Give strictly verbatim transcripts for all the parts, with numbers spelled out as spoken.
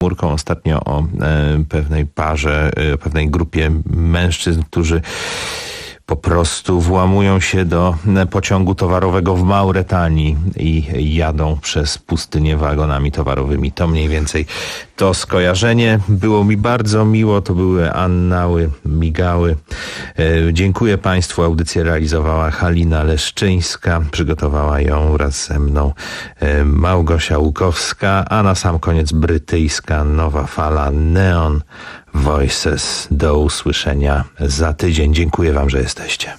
Murką ostatnio o e, pewnej parze, e, pewnej grupie mężczyzn, którzy po prostu włamują się do pociągu towarowego w Mauretanii i jadą przez pustynię wagonami towarowymi. To mniej więcej to skojarzenie. Było mi bardzo miło. To były annały, migały. E, dziękuję Państwu. Audycję realizowała Halina Leszczyńska. Przygotowała ją wraz ze mną e, Małgosia Łukowska, a na sam koniec brytyjska nowa fala Neon Voices. Do usłyszenia za tydzień. Dziękuję Wam, że jesteście.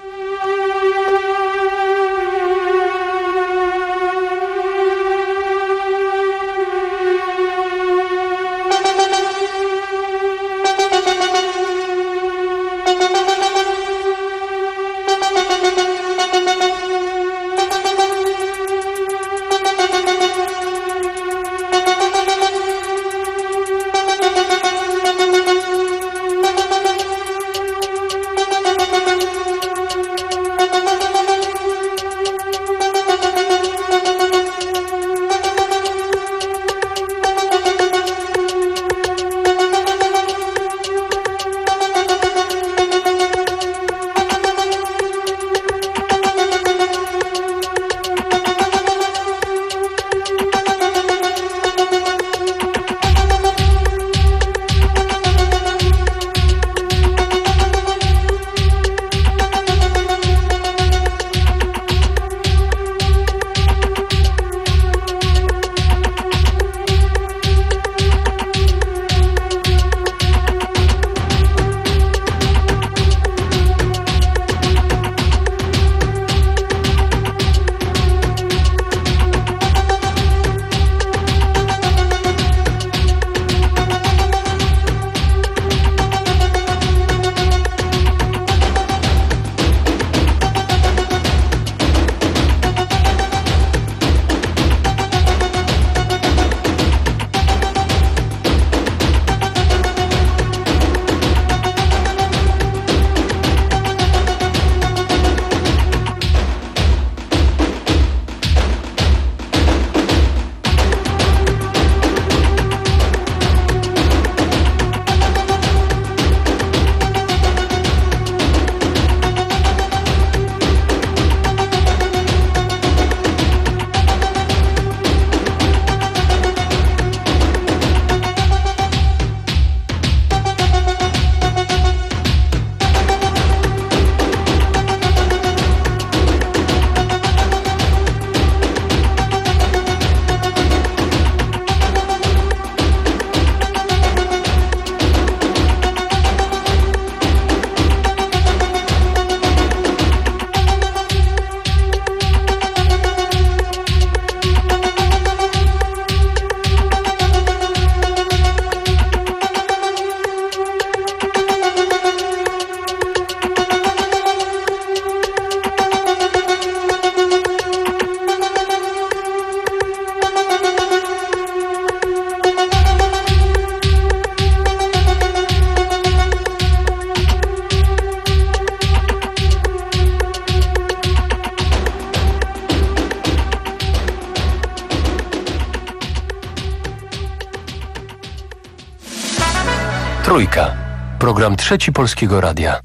Trójka. Program Trzeci Polskiego Radia.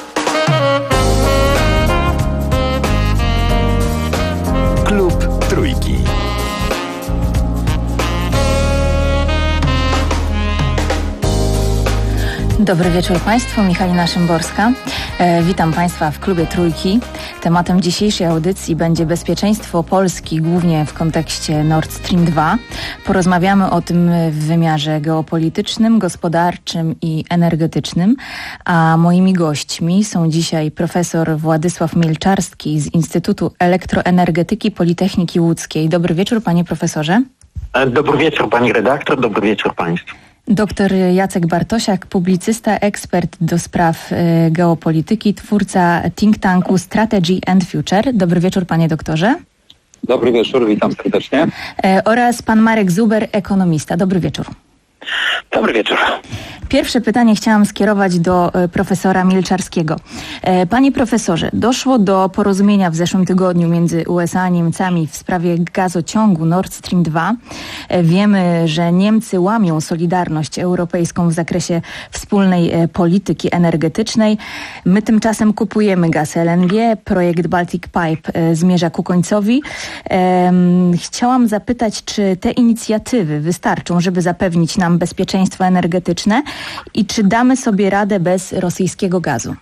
Klub Trójki. Dobry wieczór Państwu, Michalina Szymborska. E, witam Państwa w Klubie Trójki. Tematem dzisiejszej audycji będzie bezpieczeństwo Polski, głównie w kontekście Nord Stream dwa. Porozmawiamy o tym w wymiarze geopolitycznym, gospodarczym i energetycznym. A moimi gośćmi są dzisiaj profesor Władysław Mielczarski z Instytutu Elektroenergetyki Politechniki Łódzkiej. Dobry wieczór, panie profesorze. Dobry wieczór, pani redaktor, dobry wieczór państwu. Doktor Jacek Bartosiak, publicysta, ekspert do spraw y, geopolityki, twórca think tanku Strategy and Future. Dobry wieczór, panie doktorze. Dobry wieczór, witam serdecznie. E, oraz pan Marek Zuber, ekonomista. Dobry wieczór. Dobry wieczór. Pierwsze pytanie chciałam skierować do profesora Milczarskiego. Panie profesorze, doszło do porozumienia w zeszłym tygodniu między U S A a Niemcami w sprawie gazociągu Nord Stream dwa. Wiemy, że Niemcy łamią solidarność europejską w zakresie wspólnej polityki energetycznej. My tymczasem kupujemy gaz L N G. Projekt Baltic Pipe zmierza ku końcowi. Chciałam zapytać, czy te inicjatywy wystarczą, żeby zapewnić nam bezpieczeństwo energetyczne i czy damy sobie radę bez rosyjskiego gazu?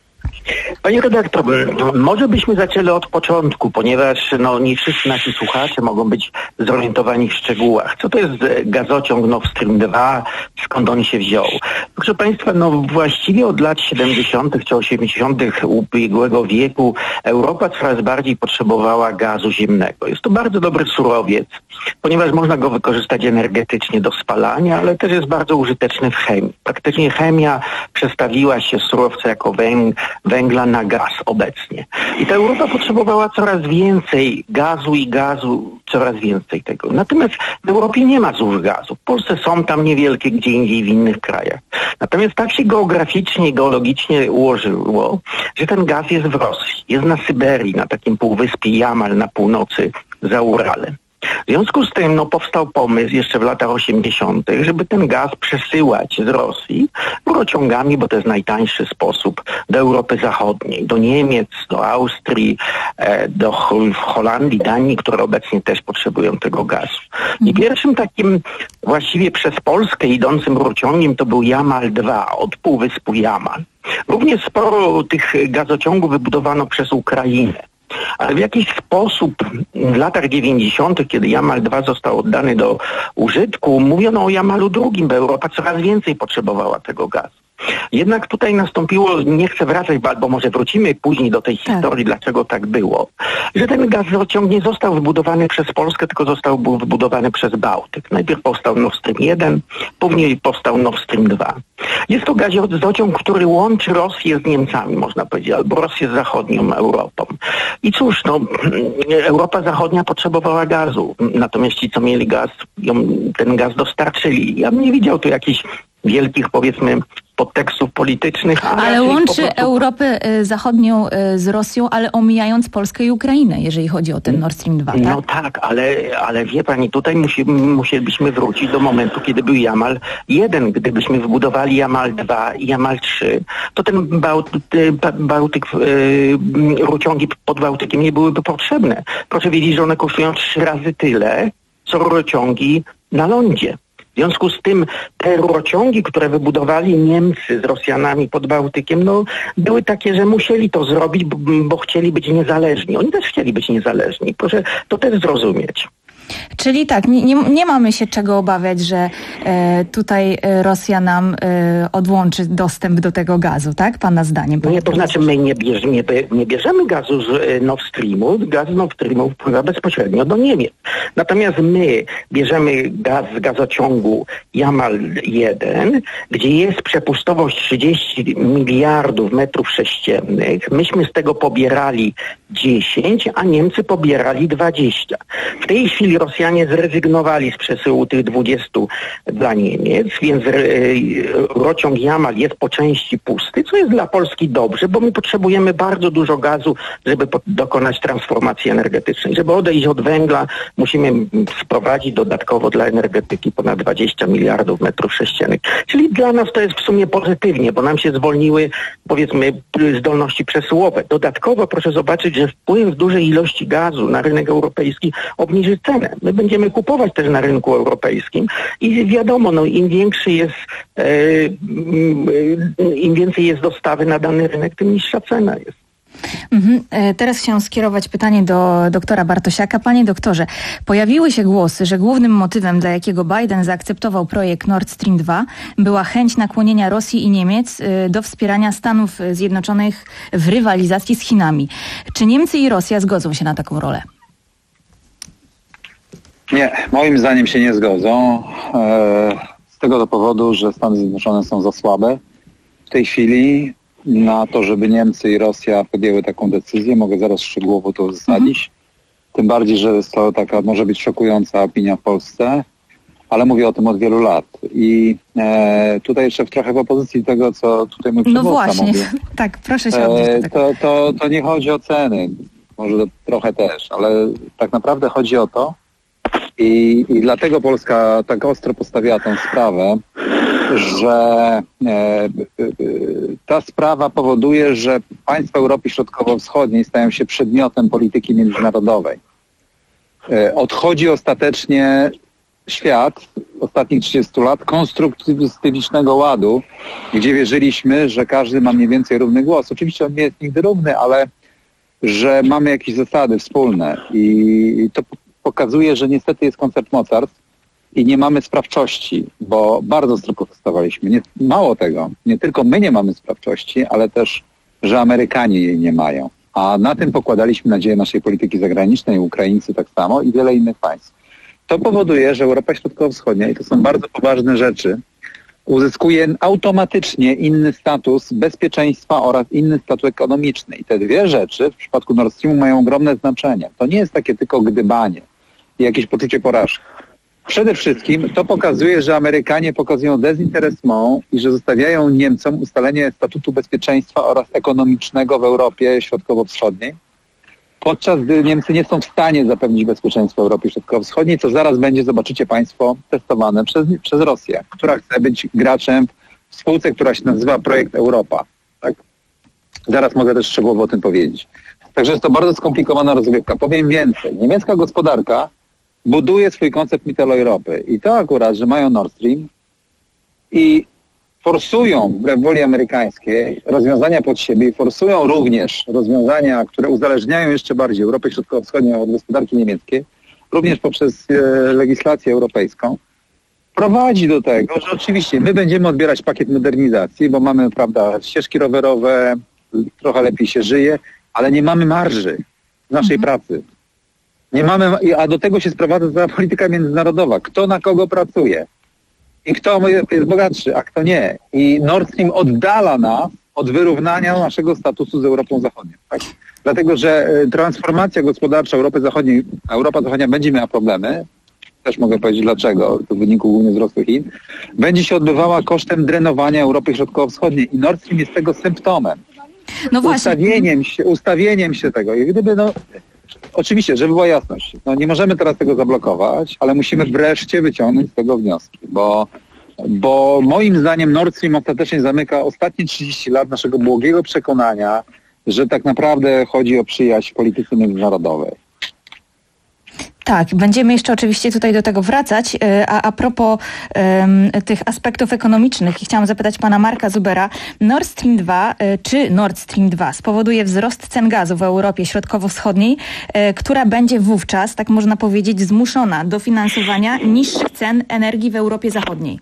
Panie redaktor, może byśmy zaczęli od początku, ponieważ no, nie wszyscy nasi słuchacze mogą być zorientowani w szczegółach. Co to jest gazociąg Nord Stream dwa, skąd on się wziął? Proszę Państwa, no właściwie od lat siedemdziesiątych czy osiemdziesiątych ubiegłego wieku Europa coraz bardziej potrzebowała gazu ziemnego. Jest to bardzo dobry surowiec, ponieważ można go wykorzystać energetycznie do spalania, ale też jest bardzo użyteczny w chemii. Praktycznie chemia przestawiła się z surowca jako węg węgla na gaz obecnie. I ta Europa potrzebowała coraz więcej gazu i gazu, coraz więcej tego. Natomiast w Europie nie ma złóż gazu. W Polsce są tam niewielkie, gdzie indziej w innych krajach. Natomiast tak się geograficznie i geologicznie ułożyło, że ten gaz jest w Rosji. Jest na Syberii, na takim półwyspie Jamal na północy za Uralem. W związku z tym no, powstał pomysł jeszcze w latach osiemdziesiątych, żeby ten gaz przesyłać z Rosji rurociągami, bo to jest najtańszy sposób, do Europy Zachodniej, do Niemiec, do Austrii, do Holandii, Danii, które obecnie też potrzebują tego gazu. I pierwszym takim właściwie przez Polskę idącym rurociągiem to był Jamal dwa od półwyspu Jamal. Również sporo tych gazociągów wybudowano przez Ukrainę. Ale w jakiś sposób w latach dziewięćdziesiątych, kiedy Jamal dwa został oddany do użytku, mówiono o Jamalu drugi, bo Europa coraz więcej potrzebowała tego gazu. Jednak tutaj nastąpiło, nie chcę wracać, bo może wrócimy później do tej tak. historii, dlaczego tak było, że ten gazociąg nie został wybudowany przez Polskę, tylko został wybudowany przez Bałtyk. Najpierw powstał Nord Stream jeden, później powstał Nord Stream dwa. Jest to gazociąg, który łączy Rosję z Niemcami, można powiedzieć, albo Rosję z zachodnią Europą. I cóż, no, Europa Zachodnia potrzebowała gazu, natomiast ci, co mieli gaz, ją, ten gaz dostarczyli. Ja bym nie widział tu jakichś wielkich, powiedzmy, podtekstów politycznych. Ale łączy prostu... Europę Zachodnią z Rosją, ale omijając Polskę i Ukrainę, jeżeli chodzi o ten Nord Stream dwa, tak? No tak, ale, ale wie pani, tutaj musi, musielibyśmy wrócić do momentu, kiedy był Jamal jeden. Gdybyśmy wybudowali Jamal dwa i Jamal trzy, to ten Bałtyk, Bałtyk rurociągi pod Bałtykiem nie byłyby potrzebne. Proszę wiedzieć, że one kosztują trzy razy tyle, co rurociągi na lądzie. W związku z tym te rurociągi, które wybudowali Niemcy z Rosjanami pod Bałtykiem, no były takie, że musieli to zrobić, bo, bo chcieli być niezależni. Oni też chcieli być niezależni. Proszę to też zrozumieć. Czyli tak, nie, nie, nie mamy się czego obawiać, że e, tutaj Rosja nam e, odłączy dostęp do tego gazu, tak? Pana zdaniem. Nie, to znaczy my nie bierzemy, nie, nie bierzemy gazu z Nord Streamu. Gaz z Nord Streamu wpływa bezpośrednio do Niemiec. Natomiast my bierzemy gaz z gazociągu Jamal jeden, gdzie jest przepustowość trzydzieści miliardów metrów sześciennych. Myśmy z tego pobierali dziesięć, a Niemcy pobierali dwadzieścia. W tej chwili Rosjanie zrezygnowali z przesyłu tych dwudziestu dla Niemiec, więc rurociąg Jamal jest po części pusty, co jest dla Polski dobrze, bo my potrzebujemy bardzo dużo gazu, żeby dokonać transformacji energetycznej. Żeby odejść od węgla, musimy sprowadzić dodatkowo dla energetyki ponad dwadzieścia miliardów metrów sześciennych. Czyli dla nas to jest w sumie pozytywnie, bo nam się zwolniły, powiedzmy, zdolności przesyłowe. Dodatkowo proszę zobaczyć, że wpływ dużej ilości gazu na rynek europejski obniży cenę. My będziemy kupować też na rynku europejskim i wiadomo, no im większy jest, e, im więcej jest dostawy na dany rynek, tym niższa cena jest. Mhm. Teraz chciałam skierować pytanie do doktora Bartosiaka. Panie doktorze, pojawiły się głosy, że głównym motywem, dla jakiego Biden zaakceptował projekt Nord Stream dwa, była chęć nakłonienia Rosji i Niemiec do wspierania Stanów Zjednoczonych w rywalizacji z Chinami. Czy Niemcy i Rosja zgodzą się na taką rolę? Nie, moim zdaniem się nie zgodzą. Z tego do powodu, że Stany Zjednoczone są za słabe w tej chwili na to, żeby Niemcy i Rosja podjęły taką decyzję. Mogę zaraz szczegółowo to uzasadnić. Mhm. Tym bardziej, że jest to taka, może być szokująca opinia w Polsce. ale mówię o tym od wielu lat. I e, tutaj jeszcze trochę w opozycji tego, co tutaj mój przedmówca No właśnie, mówił. tak, proszę się odnieść do tego. To, to, to nie chodzi o ceny, może to trochę też, ale tak naprawdę chodzi o to i, i dlatego Polska tak ostro postawiła tę sprawę, że e, e, ta sprawa powoduje, że państwa Europy Środkowo-Wschodniej stają się przedmiotem polityki międzynarodowej. E, odchodzi ostatecznie świat ostatnich trzydziestu lat konstruktywistycznego ładu, gdzie wierzyliśmy, że każdy ma mniej więcej równy głos. Oczywiście on nie jest nigdy równy, ale że mamy jakieś zasady wspólne i to pokazuje, że niestety jest koncert mocarstw i nie mamy sprawczości, bo bardzo ostro protestowaliśmy. Nie, mało tego, nie tylko my nie mamy sprawczości, ale też, że Amerykanie jej nie mają. A na tym pokładaliśmy nadzieję naszej polityki zagranicznej, Ukraińcy tak samo i wiele innych państw. To powoduje, że Europa Środkowo-Wschodnia, i to są bardzo poważne rzeczy, uzyskuje automatycznie inny status bezpieczeństwa oraz inny status ekonomiczny. I te dwie rzeczy w przypadku Nord Streamu mają ogromne znaczenie. To nie jest takie tylko gdybanie i jakieś poczucie porażki. Przede wszystkim to pokazuje, że Amerykanie pokazują dezinteresment i że zostawiają Niemcom ustalenie statutu bezpieczeństwa oraz ekonomicznego w Europie Środkowo-Wschodniej, podczas gdy Niemcy nie są w stanie zapewnić bezpieczeństwa Europy Środkowo-Wschodniej, co zaraz będzie, zobaczycie Państwo, testowane przez, przez Rosję, która chce być graczem w spółce, która się nazywa Projekt Europa. Tak? Zaraz mogę też szczegółowo o tym powiedzieć. Także jest to bardzo skomplikowana rozgrywka. Powiem więcej. Niemiecka gospodarka buduje swój koncept Mitteleuropy. I to akurat, że mają Nord Stream i forsują, wbrew woli amerykańskiej, rozwiązania pod siebie i forsują również rozwiązania, które uzależniają jeszcze bardziej Europę Środkowo-Wschodnią od gospodarki niemieckiej, również poprzez e, legislację europejską, prowadzi do tego, że oczywiście my będziemy odbierać pakiet modernizacji, bo mamy, prawda, ścieżki rowerowe, trochę lepiej się żyje, ale nie mamy marży w naszej mhm. pracy. Nie mamy, a do tego się sprowadza cała polityka międzynarodowa. Kto na kogo pracuje? I kto jest bogatszy, a kto nie. I Nord Stream oddala nas od wyrównania naszego statusu z Europą Zachodnią. Tak? Dlatego, że transformacja gospodarcza Europy Zachodniej, Europa Zachodnia będzie miała problemy, też mogę powiedzieć dlaczego, to w wyniku głównie wzrostu Chin, będzie się odbywała kosztem drenowania Europy Środkowo-Wschodniej. I Nord Stream jest tego symptomem. No właśnie. Ustawieniem się, ustawieniem się tego. I gdyby, no, oczywiście, żeby była jasność, no nie możemy teraz tego zablokować, ale musimy wreszcie wyciągnąć z tego wnioski, bo, bo moim zdaniem Nord Stream ostatecznie zamyka ostatnie trzydzieści lat naszego błogiego przekonania, że tak naprawdę chodzi o przyjaźń w polityce międzynarodowej. Tak, będziemy jeszcze oczywiście tutaj do tego wracać, a a propos um, tych aspektów ekonomicznych, chciałam zapytać pana Marka Zubera, Nord Stream dwa, czy Nord Stream dwa spowoduje wzrost cen gazu w Europie Środkowo-Wschodniej, która będzie wówczas, tak można powiedzieć, zmuszona do finansowania niższych cen energii w Europie Zachodniej?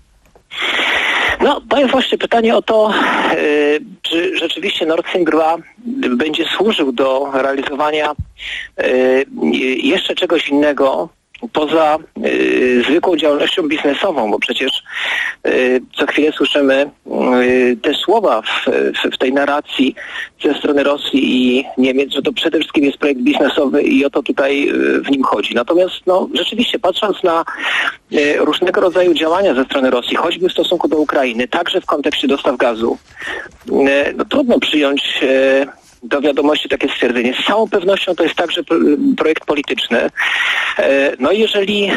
No, to jest właśnie pytanie o to, yy, czy rzeczywiście Nord Stream dwa będzie służył do realizowania yy, jeszcze czegoś innego poza yy, zwykłą działalnością biznesową, bo przecież yy, co chwilę słyszymy yy, te słowa w, w, w tej narracji ze strony Rosji i Niemiec, że to przede wszystkim jest projekt biznesowy i o to tutaj yy, w nim chodzi. Natomiast no, rzeczywiście patrząc na yy, różnego rodzaju działania ze strony Rosji, choćby w stosunku do Ukrainy, także w kontekście dostaw gazu, yy, no, trudno przyjąć yy, do wiadomości takie stwierdzenie. Z całą pewnością to jest także projekt polityczny. No i jeżeli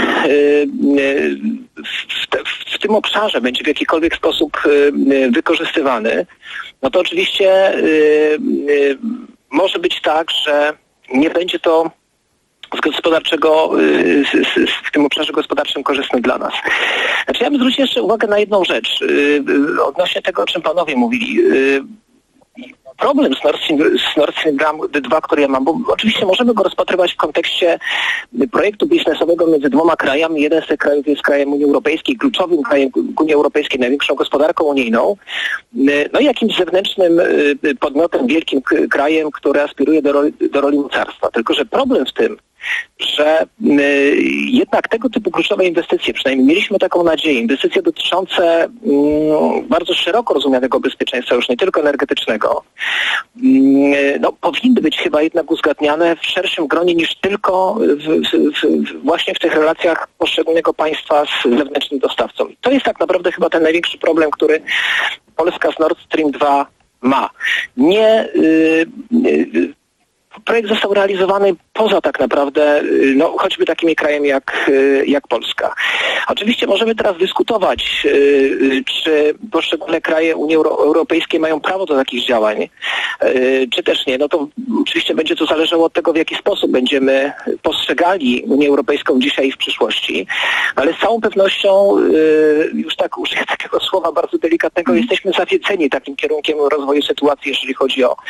w, te, w tym obszarze będzie w jakikolwiek sposób wykorzystywany, no to oczywiście może być tak, że nie będzie to z gospodarczego, w tym obszarze gospodarczym korzystny dla nas. Znaczy ja bym zwrócił jeszcze uwagę na jedną rzecz odnośnie tego, o czym panowie mówili. Problem z Nord Stream, z Nord Stream dwa, który ja mam, bo oczywiście możemy go rozpatrywać w kontekście projektu biznesowego między dwoma krajami. Jeden z tych krajów jest krajem Unii Europejskiej, kluczowym krajem Unii Europejskiej, największą gospodarką unijną, no i jakimś zewnętrznym podmiotem, wielkim krajem, który aspiruje do roli, do roli mocarstwa. Tylko że problem w tym, że y, jednak tego typu kluczowe inwestycje, przynajmniej mieliśmy taką nadzieję, inwestycje dotyczące y, bardzo szeroko rozumianego bezpieczeństwa, już nie tylko energetycznego, y, no, powinny być chyba jednak uzgadniane w szerszym gronie niż tylko w, w, w, właśnie w tych relacjach poszczególnego państwa z zewnętrznym dostawcą. I to jest tak naprawdę chyba ten największy problem, który Polska z Nord Stream dwa ma. Nie... Y, y, Projekt został realizowany poza tak naprawdę, no, choćby takimi krajami jak, jak Polska. Oczywiście możemy teraz dyskutować, czy poszczególne kraje Unii Europejskiej mają prawo do takich działań, czy też nie. No to oczywiście będzie to zależało od tego, w jaki sposób będziemy postrzegali Unię Europejską dzisiaj i w przyszłości, ale z całą pewnością, już tak użyję takiego słowa bardzo delikatnego, jesteśmy zawiedzeni takim kierunkiem rozwoju sytuacji, jeżeli chodzi o,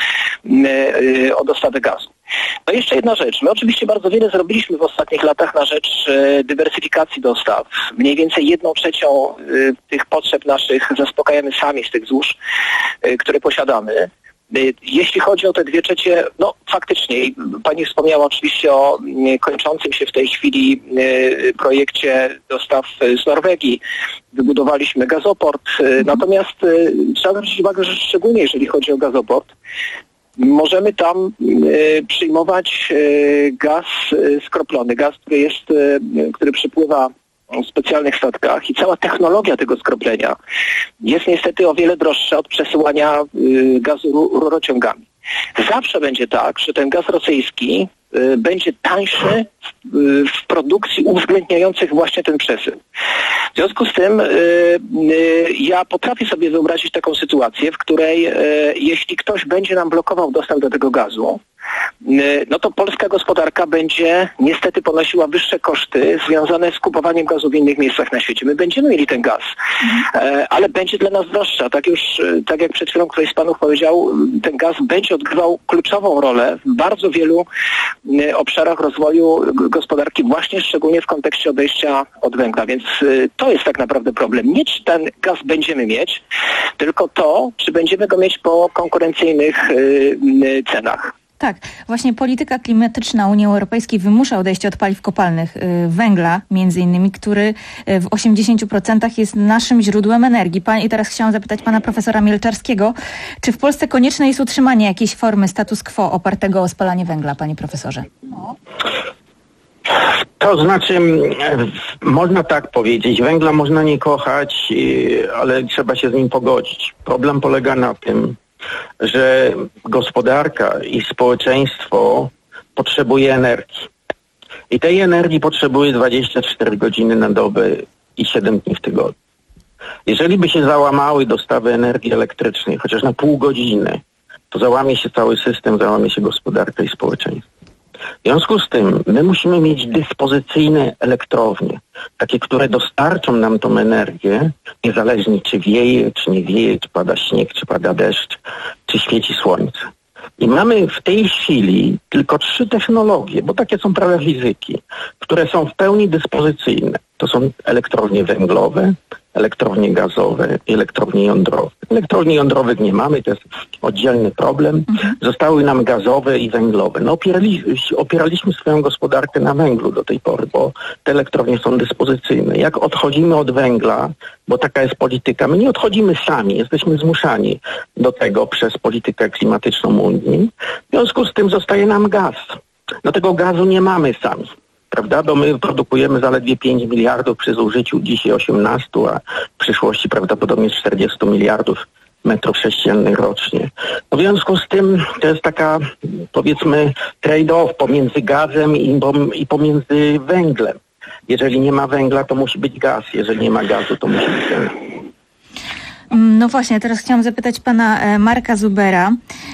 o dostawę gazu. No jeszcze jedna rzecz. My oczywiście bardzo wiele zrobiliśmy w ostatnich latach na rzecz e, dywersyfikacji dostaw. Mniej więcej jedną trzecią e, tych potrzeb naszych zaspokajamy sami z tych złóż, e, które posiadamy. E, jeśli chodzi o te dwie trzecie, no faktycznie, pani wspomniała oczywiście o e, kończącym się w tej chwili e, projekcie dostaw z Norwegii. Wybudowaliśmy gazoport. E, natomiast e, trzeba zwrócić uwagę, że szczególnie jeżeli chodzi o gazoport, możemy tam e, przyjmować e, gaz e, skroplony, gaz, który jest, e, który przypływa w specjalnych statkach i cała technologia tego skroplenia jest niestety o wiele droższa od przesyłania e, gazu ru, rurociągami. Zawsze będzie tak, że ten gaz rosyjski y, będzie tańszy w, y, w produkcji uwzględniających właśnie ten przesył. W związku z tym y, y, ja potrafię sobie wyobrazić taką sytuację, w której y, jeśli ktoś będzie nam blokował dostęp do tego gazu, y, no to polska gospodarka będzie niestety ponosiła wyższe koszty związane z kupowaniem gazu w innych miejscach na świecie. My będziemy mieli ten gaz, y, ale będzie dla nas droższa. Tak już, y, tak jak przed chwilą ktoś z panów powiedział, ten gaz będzie odgrywał kluczową rolę w bardzo wielu y, obszarach rozwoju gospodarki, właśnie szczególnie w kontekście odejścia od węgla. Więc y, to jest tak naprawdę problem. Nie czy ten gaz będziemy mieć, tylko to, czy będziemy go mieć po konkurencyjnych y, y, cenach. Tak, właśnie polityka klimatyczna Unii Europejskiej wymusza odejście od paliw kopalnych, y, węgla między innymi, który w osiemdziesięciu procentach jest naszym źródłem energii. Pan, I teraz chciałam zapytać pana profesora Mielczarskiego, czy w Polsce konieczne jest utrzymanie jakiejś formy status quo opartego o spalanie węgla, panie profesorze? No. To znaczy, można tak powiedzieć, węgla można nie kochać, ale trzeba się z nim pogodzić. Problem polega na tym, że gospodarka i społeczeństwo potrzebuje energii. I tej energii potrzebuje dwadzieścia cztery godziny na dobę i siedem dni w tygodniu. Jeżeli by się załamały dostawy energii elektrycznej, chociaż na pół godziny, to załamie się cały system, załamie się gospodarka i społeczeństwo. W związku z tym my musimy mieć dyspozycyjne elektrownie, takie, które dostarczą nam tą energię, niezależnie czy wieje, czy nie wieje, czy pada śnieg, czy pada deszcz, czy świeci słońce. I mamy w tej chwili tylko trzy technologie, bo takie są prawa fizyki, które są w pełni dyspozycyjne. To są elektrownie węglowe, elektrownie gazowe i elektrownie jądrowe. Elektrowni jądrowych nie mamy, to jest oddzielny problem. Mhm. Zostały nam gazowe i węglowe. No opierali, opieraliśmy swoją gospodarkę na węglu do tej pory, bo te elektrownie są dyspozycyjne. Jak odchodzimy od węgla, bo taka jest polityka, my nie odchodzimy sami, jesteśmy zmuszani do tego przez politykę klimatyczną Unii. W związku z tym zostaje nam gaz. No tego gazu nie mamy sami. Prawda? Bo my produkujemy zaledwie pięć miliardów przy zużyciu dzisiaj osiemnaście, a w przyszłości prawdopodobnie czterdzieści miliardów metrów sześciennych rocznie. No w związku z tym to jest taka, powiedzmy, trade-off pomiędzy gazem i, i pomiędzy węglem. Jeżeli nie ma węgla, to musi być gaz. Jeżeli nie ma gazu, to musi być węgiel. No właśnie, teraz chciałam zapytać pana Marka Zubera.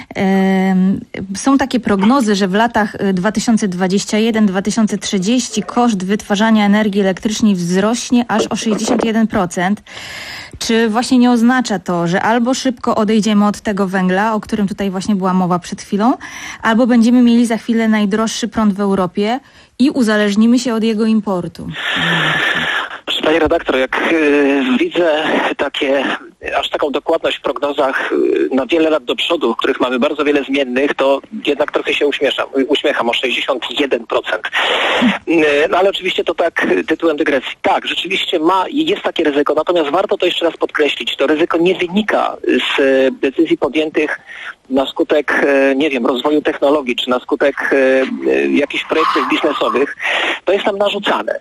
Są takie prognozy, że w latach dwa tysiące dwudziestym pierwszym do dwa tysiące trzydziestego koszt wytwarzania energii elektrycznej wzrośnie aż o sześćdziesiąt jeden procent. Czy właśnie nie oznacza to, że albo szybko odejdziemy od tego węgla, o którym tutaj właśnie była mowa przed chwilą, albo będziemy mieli za chwilę najdroższy prąd w Europie i uzależnimy się od jego importu? Panie redaktor, jak y, widzę takie aż taką dokładność w prognozach na wiele lat do przodu, w których mamy bardzo wiele zmiennych, to jednak trochę się uśmieszam, uśmiecham o sześćdziesiąt jeden procent. No ale oczywiście to tak tytułem dygresji. Tak, rzeczywiście ma i jest takie ryzyko, natomiast warto to jeszcze raz podkreślić. To ryzyko nie wynika z decyzji podjętych na skutek, nie wiem, rozwoju technologii, czy na skutek jakichś projektów biznesowych. To jest nam narzucane.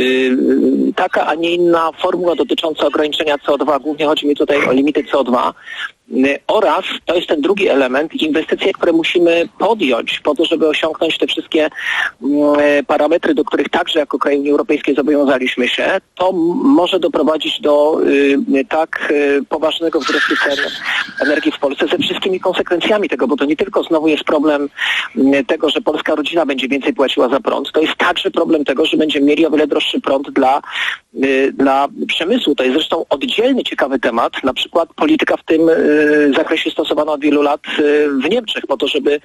Taka, a nie inna formuła dotycząca ograniczenia C O dwa, głównie chodzi mi tutaj o limity C O dwa, oraz, to jest ten drugi element, inwestycje, które musimy podjąć po to, żeby osiągnąć te wszystkie parametry, do których także jako kraj Unii Europejskiej zobowiązaliśmy się, to może doprowadzić do tak poważnego wzrostu cen energii w Polsce ze wszystkimi konsekwencjami tego, bo to nie tylko znowu jest problem tego, że polska rodzina będzie więcej płaciła za prąd, to jest także problem tego, że będziemy mieli o wiele droższy prąd dla, dla przemysłu. To jest zresztą oddzielny, ciekawy temat, na przykład polityka w tym zakresie stosowana od wielu lat w Niemczech po to, żeby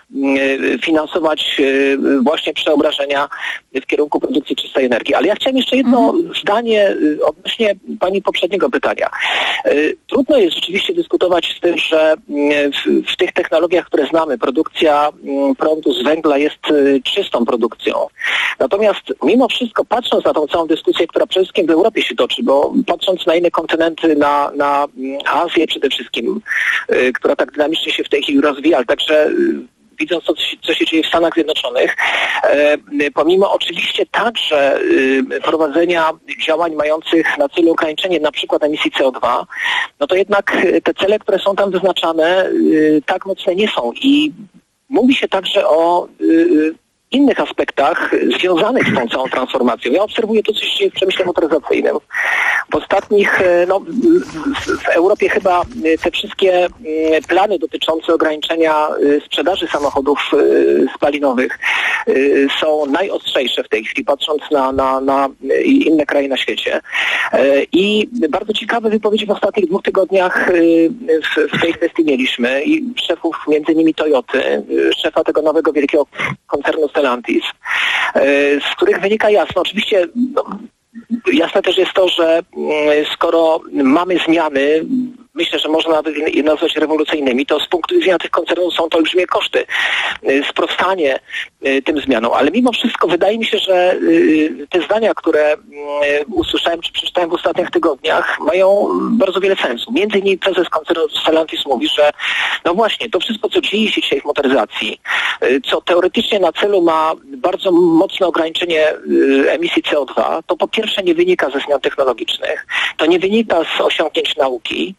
finansować właśnie przeobrażenia w kierunku produkcji czystej energii. Ale ja chciałem jeszcze jedno mhm. zdanie odnośnie pani poprzedniego pytania. Trudno jest rzeczywiście dyskutować z tym, że w, w tych technologiach, które znamy, produkcja prądu z węgla jest czystą produkcją. Natomiast mimo wszystko, patrząc na tą całą dyskusję, która przede wszystkim w Europie się toczy, bo patrząc na inne kontynenty, na, na Azję przede wszystkim, która tak dynamicznie się w tej chwili rozwija, ale także widząc to, co się dzieje w Stanach Zjednoczonych, pomimo oczywiście także prowadzenia działań mających na celu ograniczenie na przykład emisji C O dwa, no to jednak te cele, które są tam wyznaczane, tak mocne nie są. I mówi się także o innych aspektach związanych z tą całą transformacją. Ja obserwuję to, co się dzieje w przemyśle motoryzacyjnym. W ostatnich, no w Europie chyba te wszystkie plany dotyczące ograniczenia sprzedaży samochodów spalinowych są najostrzejsze w tej chwili, patrząc na, na, na inne kraje na świecie. I bardzo ciekawe wypowiedzi w ostatnich dwóch tygodniach w, w tej kwestii mieliśmy i szefów między innymi Toyoty, szefa tego nowego wielkiego koncernu Stellantis, z których wynika jasno, oczywiście no, jasne też jest to, że skoro mamy zmiany, myślę, że można je nazwać rewolucyjnymi, to z punktu widzenia tych koncernów są to olbrzymie koszty. Sprostanie tym zmianom. Ale mimo wszystko wydaje mi się, że te zdania, które usłyszałem czy przeczytałem w ostatnich tygodniach, mają bardzo wiele sensu. Między innymi prezes koncernu Stellantis mówi, że no właśnie, to wszystko, co dzieje się dzisiaj w motoryzacji, co teoretycznie na celu ma bardzo mocne ograniczenie emisji C O dwa, to po pierwsze nie wynika ze zmian technologicznych, to nie wynika z osiągnięć nauki,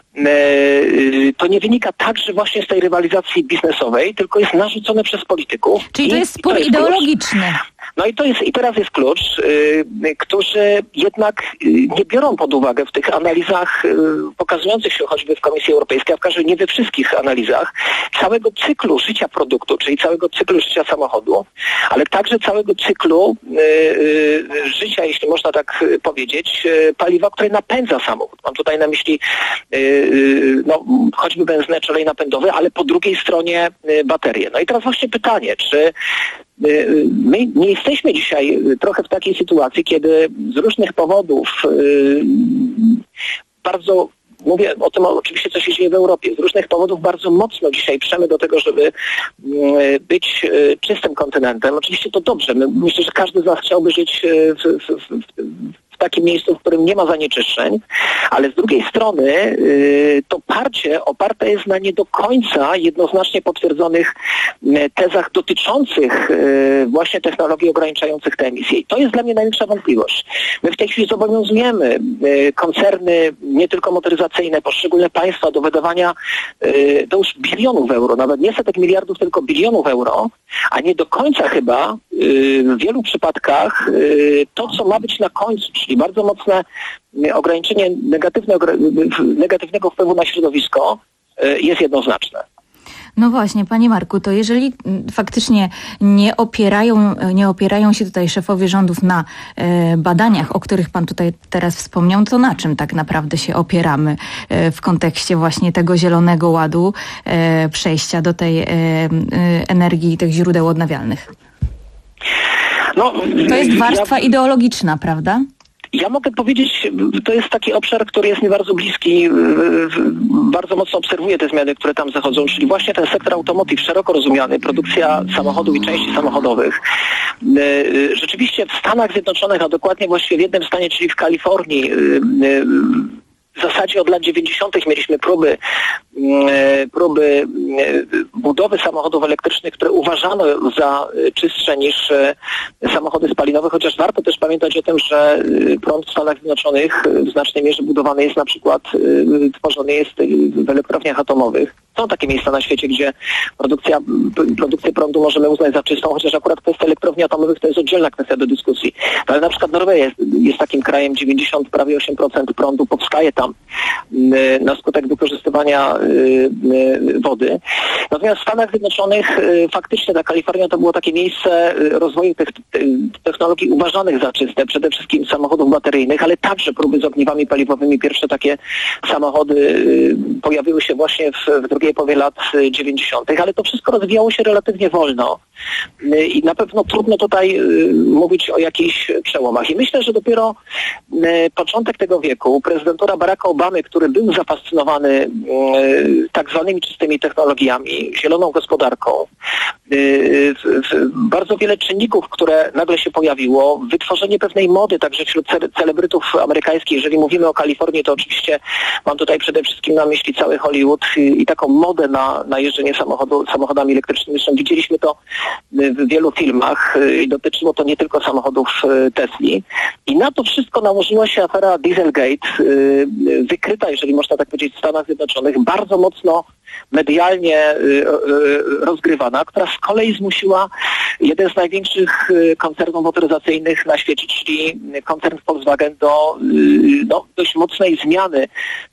to nie wynika także właśnie z tej rywalizacji biznesowej, tylko jest narzucone przez polityków. Czyli to jest spór ideologiczny. No i to jest, i teraz jest klucz, yy, którzy jednak yy, nie biorą pod uwagę w tych analizach yy, pokazujących się choćby w Komisji Europejskiej, a w każdym nie we wszystkich analizach, całego cyklu życia produktu, czyli całego cyklu życia samochodu, ale także całego cyklu yy, yy, życia, jeśli można tak powiedzieć, yy, paliwa, które napędza samochód. Mam tutaj na myśli yy, yy, no, choćby benzynę czy olej napędowy, ale po drugiej stronie yy, baterie. No i teraz właśnie pytanie, czy my nie jesteśmy dzisiaj trochę w takiej sytuacji, kiedy z różnych powodów bardzo, mówię o tym oczywiście, co się dzieje w Europie, z różnych powodów bardzo mocno dzisiaj przemy do tego, żeby być czystym kontynentem. Oczywiście to dobrze. Myślę, że każdy z nas chciałby żyć w, w, w, w takim miejscu, w którym nie ma zanieczyszczeń, ale z drugiej strony yy, to parcie oparte jest na nie do końca jednoznacznie potwierdzonych yy, tezach dotyczących yy, właśnie technologii ograniczających te emisje. I to jest dla mnie największa wątpliwość. My w tej chwili zobowiązujemy yy, koncerny, nie tylko motoryzacyjne, poszczególne państwa do wydawania yy, to już bilionów euro, nawet nie setek miliardów, tylko bilionów euro, a nie do końca chyba yy, w wielu przypadkach yy, to, co ma być na końcu, czyli bardzo mocne ograniczenie negatywne, negatywnego wpływu na środowisko jest jednoznaczne. No właśnie, panie Marku, to jeżeli faktycznie nie opierają, nie opierają się tutaj szefowie rządów na e, badaniach, o których pan tutaj teraz wspomniał, to na czym tak naprawdę się opieramy e, w kontekście właśnie tego zielonego ładu, e, przejścia do tej e, e, energii, tych źródeł odnawialnych? No, to jest warstwa ja... ideologiczna, prawda? Ja mogę powiedzieć, to jest taki obszar, który jest mi bardzo bliski, bardzo mocno obserwuję te zmiany, które tam zachodzą, czyli właśnie ten sektor automotive, szeroko rozumiany, produkcja samochodów i części samochodowych. Rzeczywiście w Stanach Zjednoczonych, a dokładnie właściwie w jednym stanie, czyli w Kalifornii, w zasadzie od lat dziewięćdziesiątych mieliśmy próby, próby budowy samochodów elektrycznych, które uważano za czystsze niż samochody spalinowe, chociaż warto też pamiętać o tym, że prąd w Stanach Zjednoczonych w znacznej mierze budowany jest na przykład, tworzony jest w elektrowniach atomowych. Są takie miejsca na świecie, gdzie produkcja, produkcję prądu możemy uznać za czystą, chociaż akurat kwestia elektrowni atomowych to jest oddzielna kwestia do dyskusji. Ale na przykład Norwegia jest, jest takim krajem, dziewięćdziesiąt, prawie osiem procent prądu powstaje tam na skutek wykorzystywania wody. Natomiast w Stanach Zjednoczonych faktycznie ta Kalifornia to było takie miejsce rozwoju tych technologii uważanych za czyste, przede wszystkim samochodów bateryjnych, ale także próby z ogniwami paliwowymi. Pierwsze takie samochody pojawiły się właśnie w, w drugiej połowie lat dziewięćdziesiątych, ale to wszystko rozwijało się relatywnie wolno i na pewno trudno tutaj mówić o jakichś przełomach. I myślę, że dopiero początek tego wieku, prezydentura Baracka Obamy, który był zafascynowany tak zwanymi czystymi technologiami, zieloną gospodarką, bardzo wiele czynników, które nagle się pojawiło, wytworzenie pewnej mody także wśród celebrytów amerykańskich. Jeżeli mówimy o Kalifornii, to oczywiście mam tutaj przede wszystkim na myśli cały Hollywood i taką modę na, na jeżdżenie samochodu, samochodami elektrycznymi. Zresztą widzieliśmy to w wielu filmach i dotyczyło to nie tylko samochodów Tesli. I na to wszystko nałożyła się afera Dieselgate, wykryta, jeżeli można tak powiedzieć, w Stanach Zjednoczonych, bardzo mocno medialnie rozgrywana, która z kolei zmusiła jeden z największych koncernów motoryzacyjnych na świecie, czyli koncern Volkswagen, do no, dość mocnej zmiany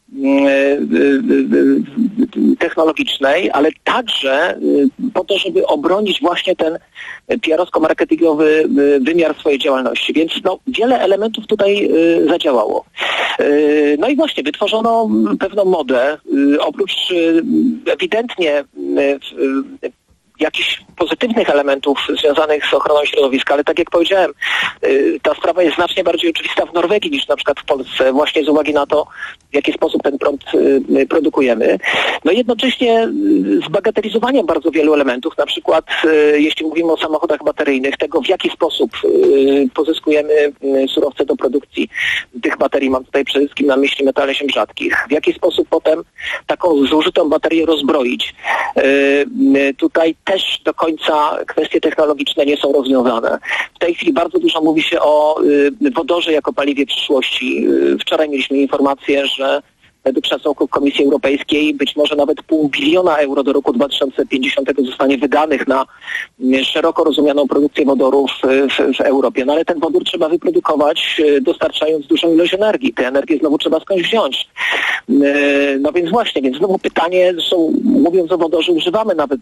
technologicznej, ale także po to, żeby obronić właśnie ten P R owsko-marketingowy wymiar swojej działalności. Więc no, wiele elementów tutaj zadziałało. No i właśnie wytworzono pewną modę. Oprócz ewidentnie jakichś pozytywnych elementów związanych z ochroną środowiska, ale tak jak powiedziałem, ta sprawa jest znacznie bardziej oczywista w Norwegii niż na przykład w Polsce, właśnie z uwagi na to, w jaki sposób ten prąd produkujemy. No i jednocześnie zbagatelizowaniem bardzo wielu elementów, na przykład jeśli mówimy o samochodach bateryjnych, tego w jaki sposób pozyskujemy surowce do produkcji tych baterii, mam tutaj przede wszystkim na myśli metale ziem rzadkich, w jaki sposób potem taką zużytą baterię rozbroić. Tutaj też do końca kwestie technologiczne nie są rozwiązane. W tej chwili bardzo dużo mówi się o wodorze jako paliwie przyszłości. Wczoraj mieliśmy informację, że według szacunków Komisji Europejskiej być może nawet pół biliona euro do roku dwa tysiące pięćdziesiątego zostanie wydanych na szeroko rozumianą produkcję wodorów w, w Europie. No ale ten wodór trzeba wyprodukować, dostarczając dużą ilość energii. Tę energię znowu trzeba skądś wziąć. No więc właśnie, więc znowu pytanie, zresztą mówiąc o wodorze, używamy nawet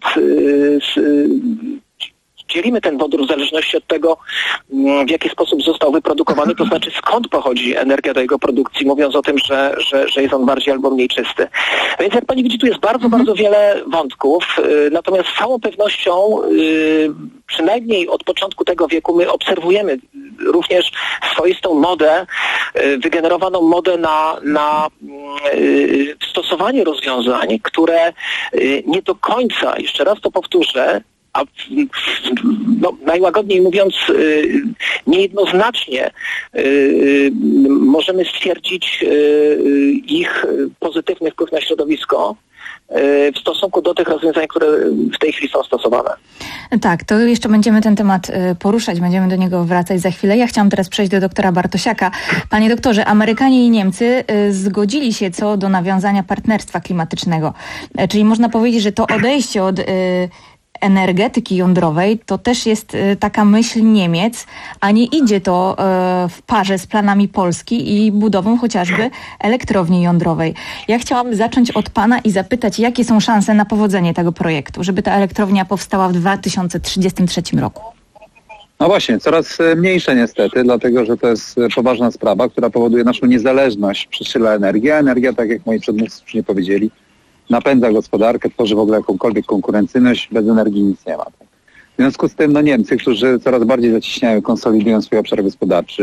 dzielimy ten wodór w zależności od tego, w jaki sposób został wyprodukowany, to znaczy skąd pochodzi energia do jego produkcji, mówiąc o tym, że, że, że jest on bardziej albo mniej czysty. Więc jak pani widzi, tu jest bardzo, bardzo wiele wątków, natomiast z całą pewnością, przynajmniej od początku tego wieku, my obserwujemy również swoistą modę, wygenerowaną modę na, na stosowanie rozwiązań, które nie do końca, jeszcze raz to powtórzę, a no, najłagodniej mówiąc, niejednoznacznie możemy stwierdzić ich pozytywny wpływ na środowisko w stosunku do tych rozwiązań, które w tej chwili są stosowane. Tak, to jeszcze będziemy ten temat poruszać, będziemy do niego wracać za chwilę. Ja chciałam teraz przejść do doktora Bartosiaka. Panie doktorze, Amerykanie i Niemcy zgodzili się co do nawiązania partnerstwa klimatycznego. Czyli można powiedzieć, że to odejście od energetyki jądrowej to też jest taka myśl Niemiec, a nie idzie to w parze z planami Polski i budową chociażby elektrowni jądrowej. Ja chciałam zacząć od pana i zapytać, jakie są szanse na powodzenie tego projektu, żeby ta elektrownia powstała w dwa tysiące trzydziestym trzecim roku? No właśnie, coraz mniejsze niestety, dlatego że to jest poważna sprawa, która powoduje naszą niezależność w przestrzeni energii, a energia, tak jak moi przedmówcy już nie powiedzieli, napędza gospodarkę, tworzy w ogóle jakąkolwiek konkurencyjność, bez energii nic nie ma. Tak? W związku z tym no Niemcy, którzy coraz bardziej zacieśniają, konsolidują swój obszar gospodarczy,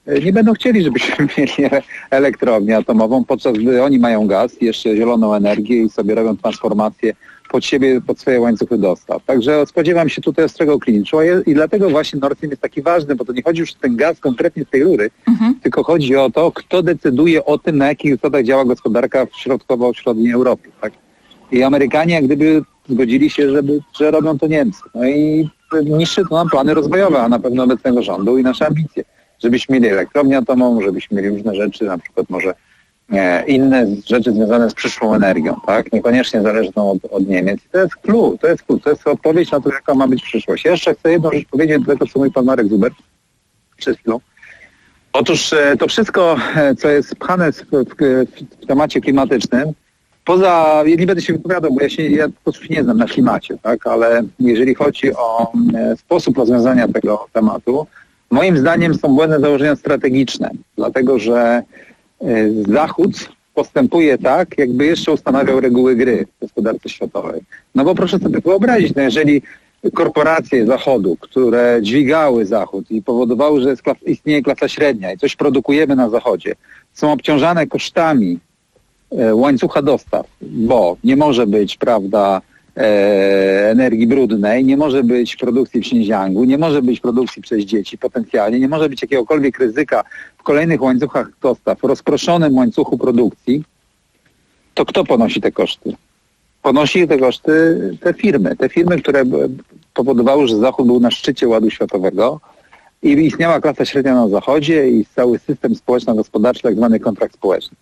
nie będą chcieli, żebyśmy mieli elektrownię atomową, podczas gdy oni mają gaz, jeszcze zieloną energię i sobie robią transformację pod siebie, pod swoje łańcuchy dostaw. Także spodziewam się tutaj ostrego klinczu i dlatego właśnie Nord Stream jest taki ważny, bo to nie chodzi już o ten gaz konkretnie z tej rury, mhm. tylko chodzi o to, kto decyduje o tym, na jakich zasadach działa gospodarka w środkowo-wschodniej Europie. Tak? I Amerykanie jak gdyby zgodzili się, żeby, że robią to Niemcy. No i niszczy to nam plany rozwojowe, a na pewno obecnego rządu i nasze ambicje. Żebyśmy mieli elektrownię atomową, żebyśmy mieli różne rzeczy, na przykład może e, inne rzeczy związane z przyszłą energią, tak? Niekoniecznie zależną od, od Niemiec. I to jest clue, to jest clue, to jest odpowiedź na to, jaka ma być przyszłość. Jeszcze chcę jedną rzecz powiedzieć do tego, co mój pan Marek Zuber przed chwilą. Otóż e, to wszystko, e, co jest pchane w, w, w temacie klimatycznym, poza, nie będę się wypowiadał, bo ja się ja po prostu się nie znam na klimacie, tak? Ale jeżeli chodzi o e, sposób rozwiązania tego tematu, moim zdaniem są błędne założenia strategiczne, dlatego że y, Zachód postępuje tak, jakby jeszcze ustanawiał reguły gry w gospodarce światowej. No bo proszę sobie wyobrazić, no jeżeli korporacje Zachodu, które dźwigały Zachód i powodowały, że jest klas, istnieje klasa średnia i coś produkujemy na Zachodzie, są obciążane kosztami y, łańcucha dostaw, bo nie może być, prawda, E, energii brudnej, nie może być produkcji w Xinjiangu, nie może być produkcji przez dzieci potencjalnie, nie może być jakiegokolwiek ryzyka w kolejnych łańcuchach dostaw, w rozproszonym łańcuchu produkcji, to kto ponosi te koszty? Ponosi te koszty te firmy, te firmy, które powodowały, że Zachód był na szczycie ładu światowego i istniała klasa średnia na Zachodzie i cały system społeczno-gospodarczy, tak zwany kontrakt społeczny.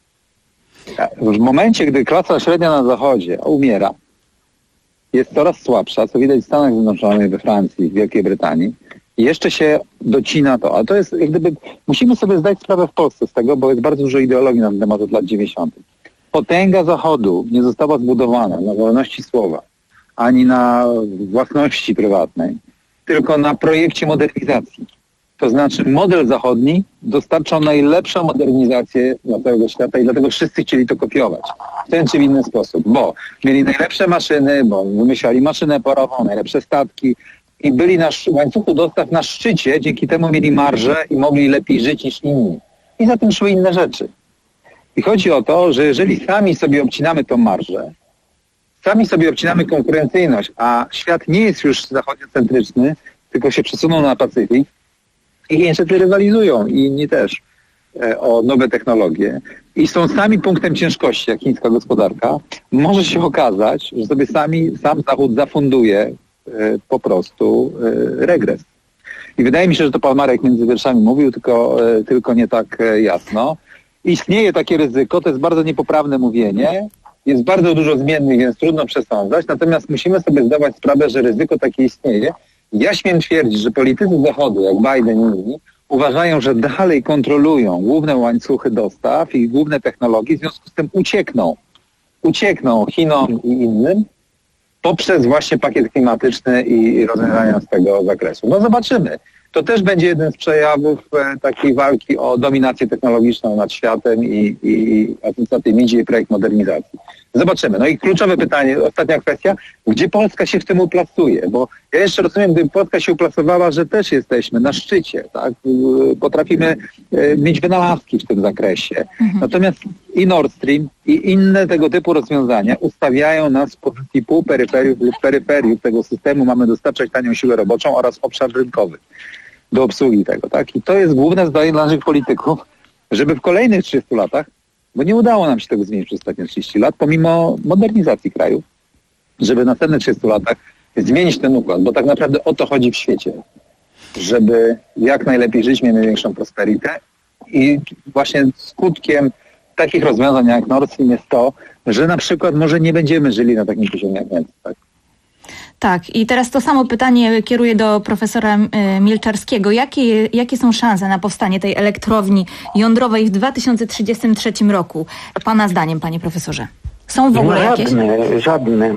W momencie, gdy klasa średnia na Zachodzie umiera, jest coraz słabsza, co widać w Stanach Zjednoczonych, we Francji, w Wielkiej Brytanii. I jeszcze się docina to. A to jest jak gdyby, musimy sobie zdać sprawę w Polsce z tego, bo jest bardzo dużo ideologii na ten temat od lat dziewięćdziesiątych. Potęga Zachodu nie została zbudowana na wolności słowa, ani na własności prywatnej, tylko na projekcie modernizacji. To znaczy model zachodni dostarczał najlepszą modernizację dla całego świata i dlatego wszyscy chcieli to kopiować w ten czy w inny sposób, bo mieli najlepsze maszyny, bo wymyślali maszynę parową, najlepsze statki i byli na łańcuchu dostaw na szczycie, dzięki temu mieli marżę i mogli lepiej żyć niż inni. I za tym szły inne rzeczy. I chodzi o to, że jeżeli sami sobie obcinamy tą marżę, sami sobie obcinamy konkurencyjność, a świat nie jest już zachodniocentryczny, tylko się przesunął na Pacyfik, i niestety rywalizują i inni też e, o nowe technologie i są sami punktem ciężkości, jak chińska gospodarka, może się okazać, że sobie sami, sam Zachód zafunduje e, po prostu e, regres. I wydaje mi się, że to pan Marek między wierszami mówił, tylko, e, tylko nie tak e, jasno. Istnieje takie ryzyko, to jest bardzo niepoprawne mówienie, jest bardzo dużo zmiennych, więc trudno przesądzać, natomiast musimy sobie zdawać sprawę, że ryzyko takie istnieje. Ja śmiem twierdzić, że politycy Zachodu, jak Biden i inni, uważają, że dalej kontrolują główne łańcuchy dostaw i główne technologie, w związku z tym uciekną. Uciekną Chinom i innym poprzez właśnie pakiet klimatyczny i rozwiązania z tego zakresu. No zobaczymy. To też będzie jeden z przejawów e, takiej walki o dominację technologiczną nad światem i, i a co za tym idzie i projekt modernizacji. Zobaczymy. No i kluczowe pytanie, ostatnia kwestia, gdzie Polska się w tym uplasuje? Bo ja jeszcze rozumiem, gdyby Polska się uplasowała, że też jesteśmy na szczycie, tak? Potrafimy e, mieć wynalazki w tym zakresie. Mhm. Natomiast i Nord Stream, i inne tego typu rozwiązania ustawiają nas w pozycji półperyferiów lub peryferiów tego systemu. Mamy dostarczać tanią siłę roboczą oraz obszar rynkowy do obsługi tego, tak? I to jest główne zdanie dla naszych polityków, żeby w kolejnych trzydziestu latach, bo nie udało nam się tego zmienić przez ostatnie trzydzieści lat, pomimo modernizacji kraju, żeby w następnych trzydziestu latach zmienić ten układ, bo tak naprawdę o to chodzi w świecie, żeby jak najlepiej żyć, mieć największą prosperitę i właśnie skutkiem takich rozwiązań jak Nord Stream jest to, że na przykład może nie będziemy żyli na takim poziomie jak Niemcy, tak? Tak, i teraz to samo pytanie kieruję do profesora Milczarskiego. Jakie, jakie są szanse na powstanie tej elektrowni jądrowej w dwa tysiące trzydziestym trzecim roku? Pana zdaniem, panie profesorze. Są w ogóle no, jakieś? Żadne, żadne.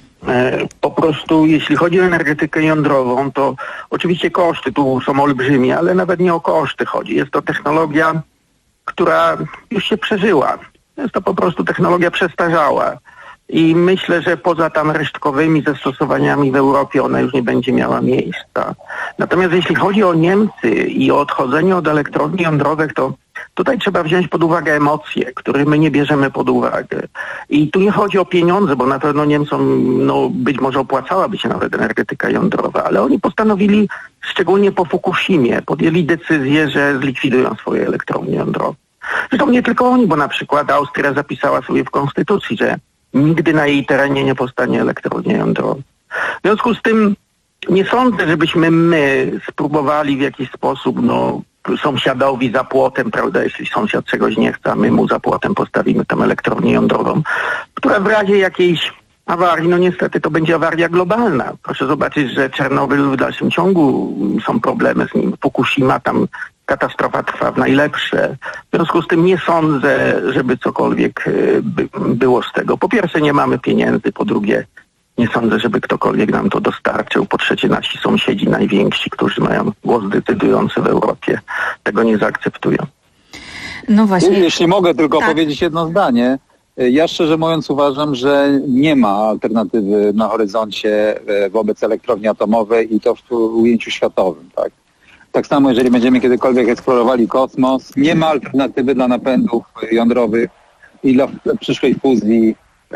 Po prostu jeśli chodzi o energetykę jądrową, to oczywiście koszty tu są olbrzymie, ale nawet nie o koszty chodzi. Jest to technologia, która już się przeżyła. Jest to po prostu technologia przestarzała. i myślę, że poza tam resztkowymi zastosowaniami w Europie ona już nie będzie miała miejsca. Natomiast jeśli chodzi o Niemcy i o odchodzenie od elektrowni jądrowych, to tutaj trzeba wziąć pod uwagę emocje, które my nie bierzemy pod uwagę. I tu nie chodzi o pieniądze, bo na pewno Niemcom no, być może opłacałaby się nawet energetyka jądrowa, ale oni postanowili, szczególnie po Fukushimie, podjęli decyzję, że zlikwidują swoje elektrownie jądrowe. Zresztą nie tylko oni, bo na przykład Austria zapisała sobie w konstytucji, że nigdy na jej terenie nie powstanie elektrownia jądrowa. W związku z tym nie sądzę, żebyśmy my spróbowali w jakiś sposób, no, sąsiadowi za płotem, prawda, jeśli sąsiad czegoś nie chce, a my mu za płotem postawimy tę elektrownię jądrową, która w razie jakiejś awarii, no niestety to będzie awaria globalna. Proszę zobaczyć, że Czarnobyl w dalszym ciągu są problemy z nim. Fukushima, tam katastrofa trwa w najlepsze. W związku z tym nie sądzę, żeby cokolwiek by, było z tego. Po pierwsze nie mamy pieniędzy, po drugie nie sądzę, żeby ktokolwiek nam to dostarczył. Po trzecie nasi sąsiedzi najwięksi, którzy mają głos decydujący w Europie, tego nie zaakceptują. No właśnie. Jeśli mogę tylko tak. powiedzieć jedno zdanie. Ja szczerze mówiąc uważam, że nie ma alternatywy na horyzoncie wobec elektrowni atomowej i to w ujęciu światowym. Tak, tak samo jeżeli będziemy kiedykolwiek eksplorowali kosmos, nie ma alternatywy dla napędów jądrowych i dla przyszłej fuzji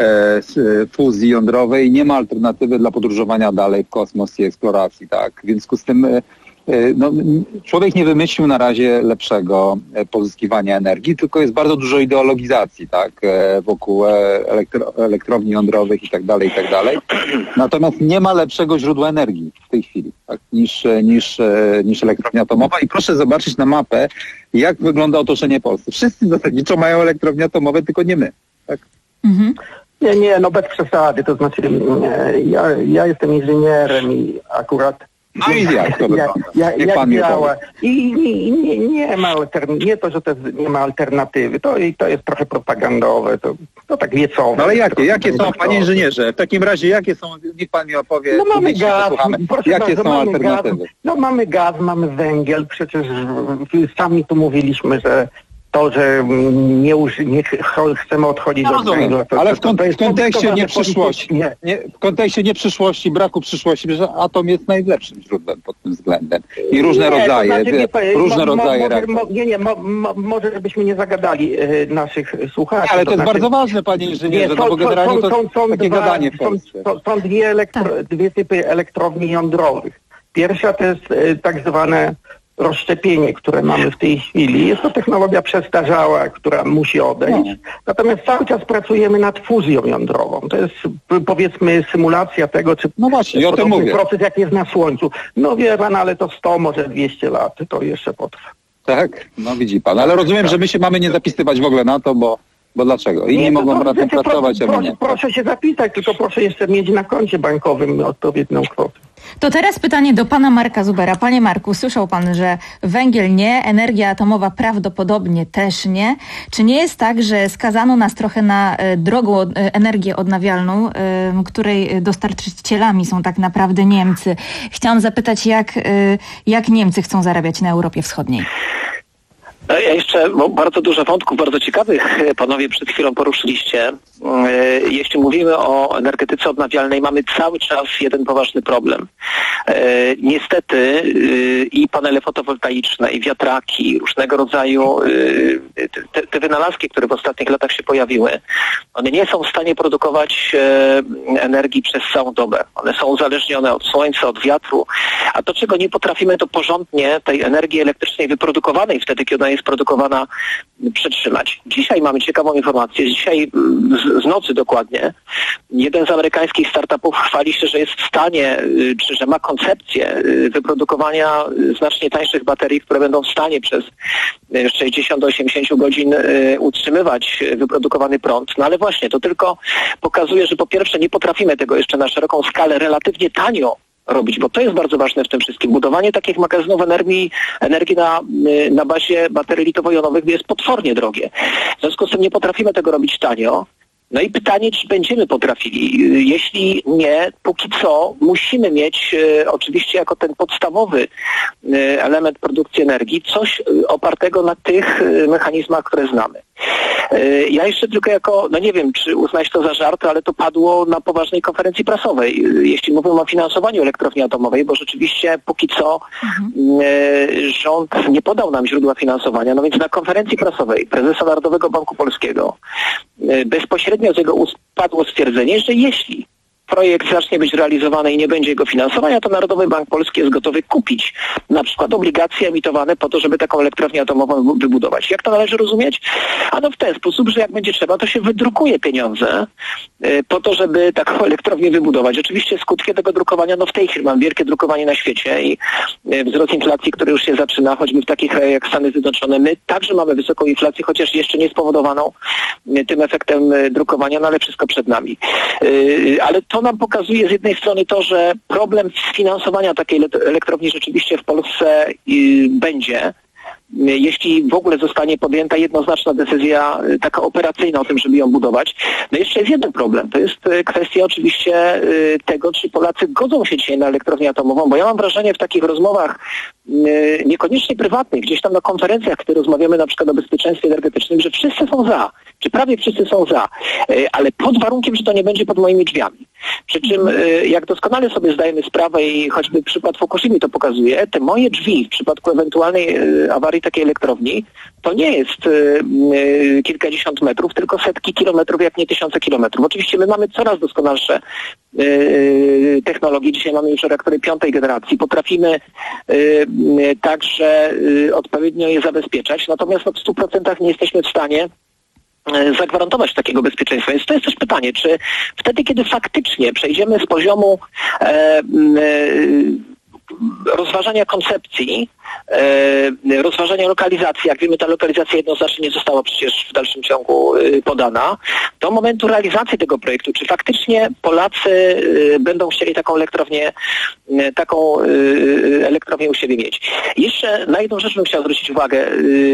fuzji jądrowej, nie ma alternatywy dla podróżowania dalej w kosmos i eksploracji, tak? W związku z tym no, człowiek nie wymyślił na razie lepszego pozyskiwania energii, tylko jest bardzo dużo ideologizacji, tak? Wokół elektro, elektrowni jądrowych i tak dalej, i tak dalej. Natomiast nie ma lepszego źródła energii w tej chwili, tak? niż, niż, niż elektrownia atomowa. I proszę zobaczyć na mapę, jak wygląda otoczenie Polski. Wszyscy zasadniczo mają elektrownie atomowe, tylko nie my, tak? Mhm. Nie, nie, no bez przesady, to znaczy ja, ja jestem inżynierem i akurat... No i jak to wygląda? Ja, ja, jak pan jak działa? I nie, nie, nie ma altern- nie to, że to jest, nie ma alternatywy, to, to jest trochę propagandowe, to, to tak wiecowe. No ale jakie, jakie są, panie inżynierze, w takim razie jakie są, niech pan mi opowie, no mamy gaz, proszę jakie bardzo, są mamy alternatywy? Gaz, no mamy gaz, mamy węgiel, przecież sami tu mówiliśmy, że to, że nie, uży, nie chcemy odchodzić no, od węgla. To, ale to, w, kon- to jest w kontekście nie przyszłości, nie. Nie, w kontekście nie przyszłości, braku przyszłości, że atom jest najlepszym źródłem pod tym względem. I różne nie, rodzaje, to znaczy, wie, różne mo, rodzaje mo, mo, Nie, nie, mo, mo, może żebyśmy nie zagadali y, naszych słuchaczy. Nie, ale to, to znaczy, jest bardzo ważne, panie inżynierze, nie, no bo generalnie to są, są, takie dwa, gadanie w Polsce. Są, są dwie, elektro, tak. dwie typy elektrowni jądrowych. Pierwsza to jest y, tak zwane rozszczepienie, które mamy w tej chwili. Jest to technologia przestarzała, która musi odejść. No. Natomiast cały czas pracujemy nad fuzją jądrową. To jest powiedzmy symulacja tego, czy no właśnie, ja o tym mówię. Proces jak jest na Słońcu. No wie pan, ale to sto, może dwieście lat, to jeszcze potrwa. Tak? No widzi pan. Ale rozumiem, że my się mamy nie zapisywać w ogóle na to, bo Bo dlaczego? Inni nie, mogą to, to, pracować, proszę, a my nie. Proszę się zapisać, tylko proszę jeszcze mieć na koncie bankowym odpowiednią kwotę. To teraz pytanie do pana Marka Zubera. Panie Marku, słyszał pan, że węgiel nie, energia atomowa prawdopodobnie też nie. Czy nie jest tak, że skazano nas trochę na e, drogą e, energię odnawialną, e, której dostarczycielami są tak naprawdę Niemcy? Chciałam zapytać, jak, e, jak Niemcy chcą zarabiać na Europie Wschodniej? Ja jeszcze bo bardzo dużo wątków, bardzo ciekawych panowie przed chwilą poruszyliście. Jeśli mówimy o energetyce odnawialnej, mamy cały czas jeden poważny problem. Niestety i panele fotowoltaiczne, i wiatraki, różnego rodzaju te, te wynalazki, które w ostatnich latach się pojawiły, one nie są w stanie produkować energii przez całą dobę. One są uzależnione od słońca, od wiatru, a to, czego nie potrafimy, to porządnie tej energii elektrycznej wyprodukowanej wtedy, kiedy ona jest produkowana, przetrzymać. Dzisiaj mamy ciekawą informację, dzisiaj z, z nocy dokładnie, jeden z amerykańskich startupów chwali się, że jest w stanie, czy że ma koncepcję wyprodukowania znacznie tańszych baterii, które będą w stanie przez sześćdziesiąt do osiemdziesięciu godzin utrzymywać wyprodukowany prąd. No ale właśnie, to tylko pokazuje, że po pierwsze nie potrafimy tego jeszcze na szeroką skalę relatywnie tanio robić, bo to jest bardzo ważne w tym wszystkim. Budowanie takich magazynów energii, energii na, na bazie baterii litowo-jonowych jest potwornie drogie. W związku z tym nie potrafimy tego robić tanio. No i pytanie, czy będziemy potrafili. Jeśli nie, póki co musimy mieć e, oczywiście jako ten podstawowy e, element produkcji energii coś e, opartego na tych e, mechanizmach, które znamy. E, ja jeszcze tylko jako, no nie wiem, czy uznać to za żart, ale to padło na poważnej konferencji prasowej. E, jeśli mówimy o finansowaniu elektrowni atomowej, bo rzeczywiście póki co mhm. e, rząd nie podał nam źródła finansowania, no więc na konferencji prasowej prezesa Narodowego Banku Polskiego e, bezpośrednio z jego ust padło stwierdzenie, że jeśli projekt zacznie być realizowany i nie będzie jego finansowania, to Narodowy Bank Polski jest gotowy kupić na przykład obligacje emitowane po to, żeby taką elektrownię atomową wybudować. Jak to należy rozumieć? Ano w ten sposób, że jak będzie trzeba, to się wydrukuje pieniądze y, po to, żeby taką elektrownię wybudować. Oczywiście skutki tego drukowania, no w tej chwili mam wielkie drukowanie na świecie i y, wzrost inflacji, który już się zaczyna, choćby w takich krajach jak Stany Zjednoczone. My także mamy wysoką inflację, chociaż jeszcze nie spowodowaną y, tym efektem y, drukowania, no ale wszystko przed nami. Y, ale to To nam pokazuje z jednej strony to, że problem sfinansowania takiej elektrowni rzeczywiście w Polsce y, będzie, jeśli w ogóle zostanie podjęta jednoznaczna decyzja taka operacyjna o tym, żeby ją budować. No jeszcze jest jeden problem. To jest kwestia oczywiście tego, czy Polacy godzą się dzisiaj na elektrownię atomową, bo ja mam wrażenie w takich rozmowach niekoniecznie prywatnych, gdzieś tam na konferencjach, które rozmawiamy na przykład o bezpieczeństwie energetycznym, że wszyscy są za, czy prawie wszyscy są za, ale pod warunkiem, że to nie będzie pod moimi drzwiami. Przy czym, jak doskonale sobie zdajemy sprawę i choćby przykład Fukushimy to pokazuje, te moje drzwi w przypadku ewentualnej awarii takiej elektrowni, to nie jest y, kilkadziesiąt metrów, tylko setki kilometrów, jak nie tysiące kilometrów. Oczywiście my mamy coraz doskonalsze y, technologie. Dzisiaj mamy już reaktory piątej generacji. Potrafimy y, y, także y, odpowiednio je zabezpieczać. Natomiast no, w stu procentach nie jesteśmy w stanie zagwarantować takiego bezpieczeństwa. Więc to jest też pytanie, czy wtedy, kiedy faktycznie przejdziemy z poziomu e, e, rozważania koncepcji, e, rozważania lokalizacji, jak wiemy, ta lokalizacja jednoznacznie nie została przecież w dalszym ciągu e, podana, do momentu realizacji tego projektu, czy faktycznie Polacy e, będą chcieli taką elektrownię, e, taką e, elektrownię u siebie mieć. Jeszcze na jedną rzecz bym chciał zwrócić uwagę. E,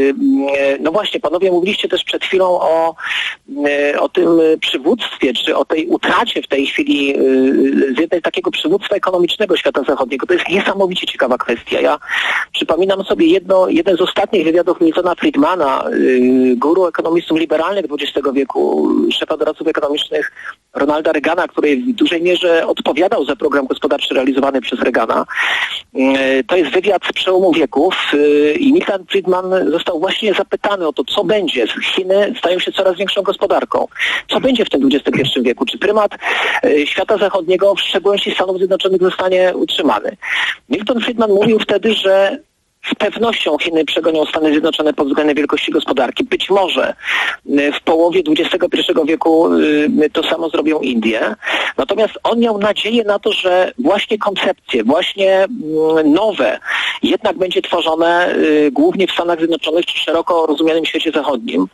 no właśnie, panowie mówiliście też przed chwilą o, e, o tym przywództwie, czy o tej utracie w tej chwili e, z jednej takiego przywództwa ekonomicznego świata zachodniego. To jest niesamowicie ciekawa kwestia. Ja przypominam sobie jedno, jeden z ostatnich wywiadów Miltona Friedmana, yy, guru ekonomistów liberalnych dwudziestego wieku, szefa doradców ekonomicznych Ronalda Reagana, który w dużej mierze odpowiadał za program gospodarczy realizowany przez Reagana. Yy, to jest wywiad z przełomu wieków yy, i Milton Friedman został właśnie zapytany o to, co będzie. Chiny stają się coraz większą gospodarką. Co będzie w tym dwudziestym pierwszym wieku? Czy prymat yy, świata zachodniego, w szczególności Stanów Zjednoczonych, zostanie utrzymany? Milton Friedman mówił wtedy, że z pewnością Chiny przegonią Stany Zjednoczone pod względem wielkości gospodarki. Być może w połowie dwudziestego pierwszego wieku to samo zrobią Indie. Natomiast on miał nadzieję na to, że właśnie koncepcje, właśnie nowe jednak będzie tworzone głównie w Stanach Zjednoczonych czy szeroko rozumianym świecie zachodnim.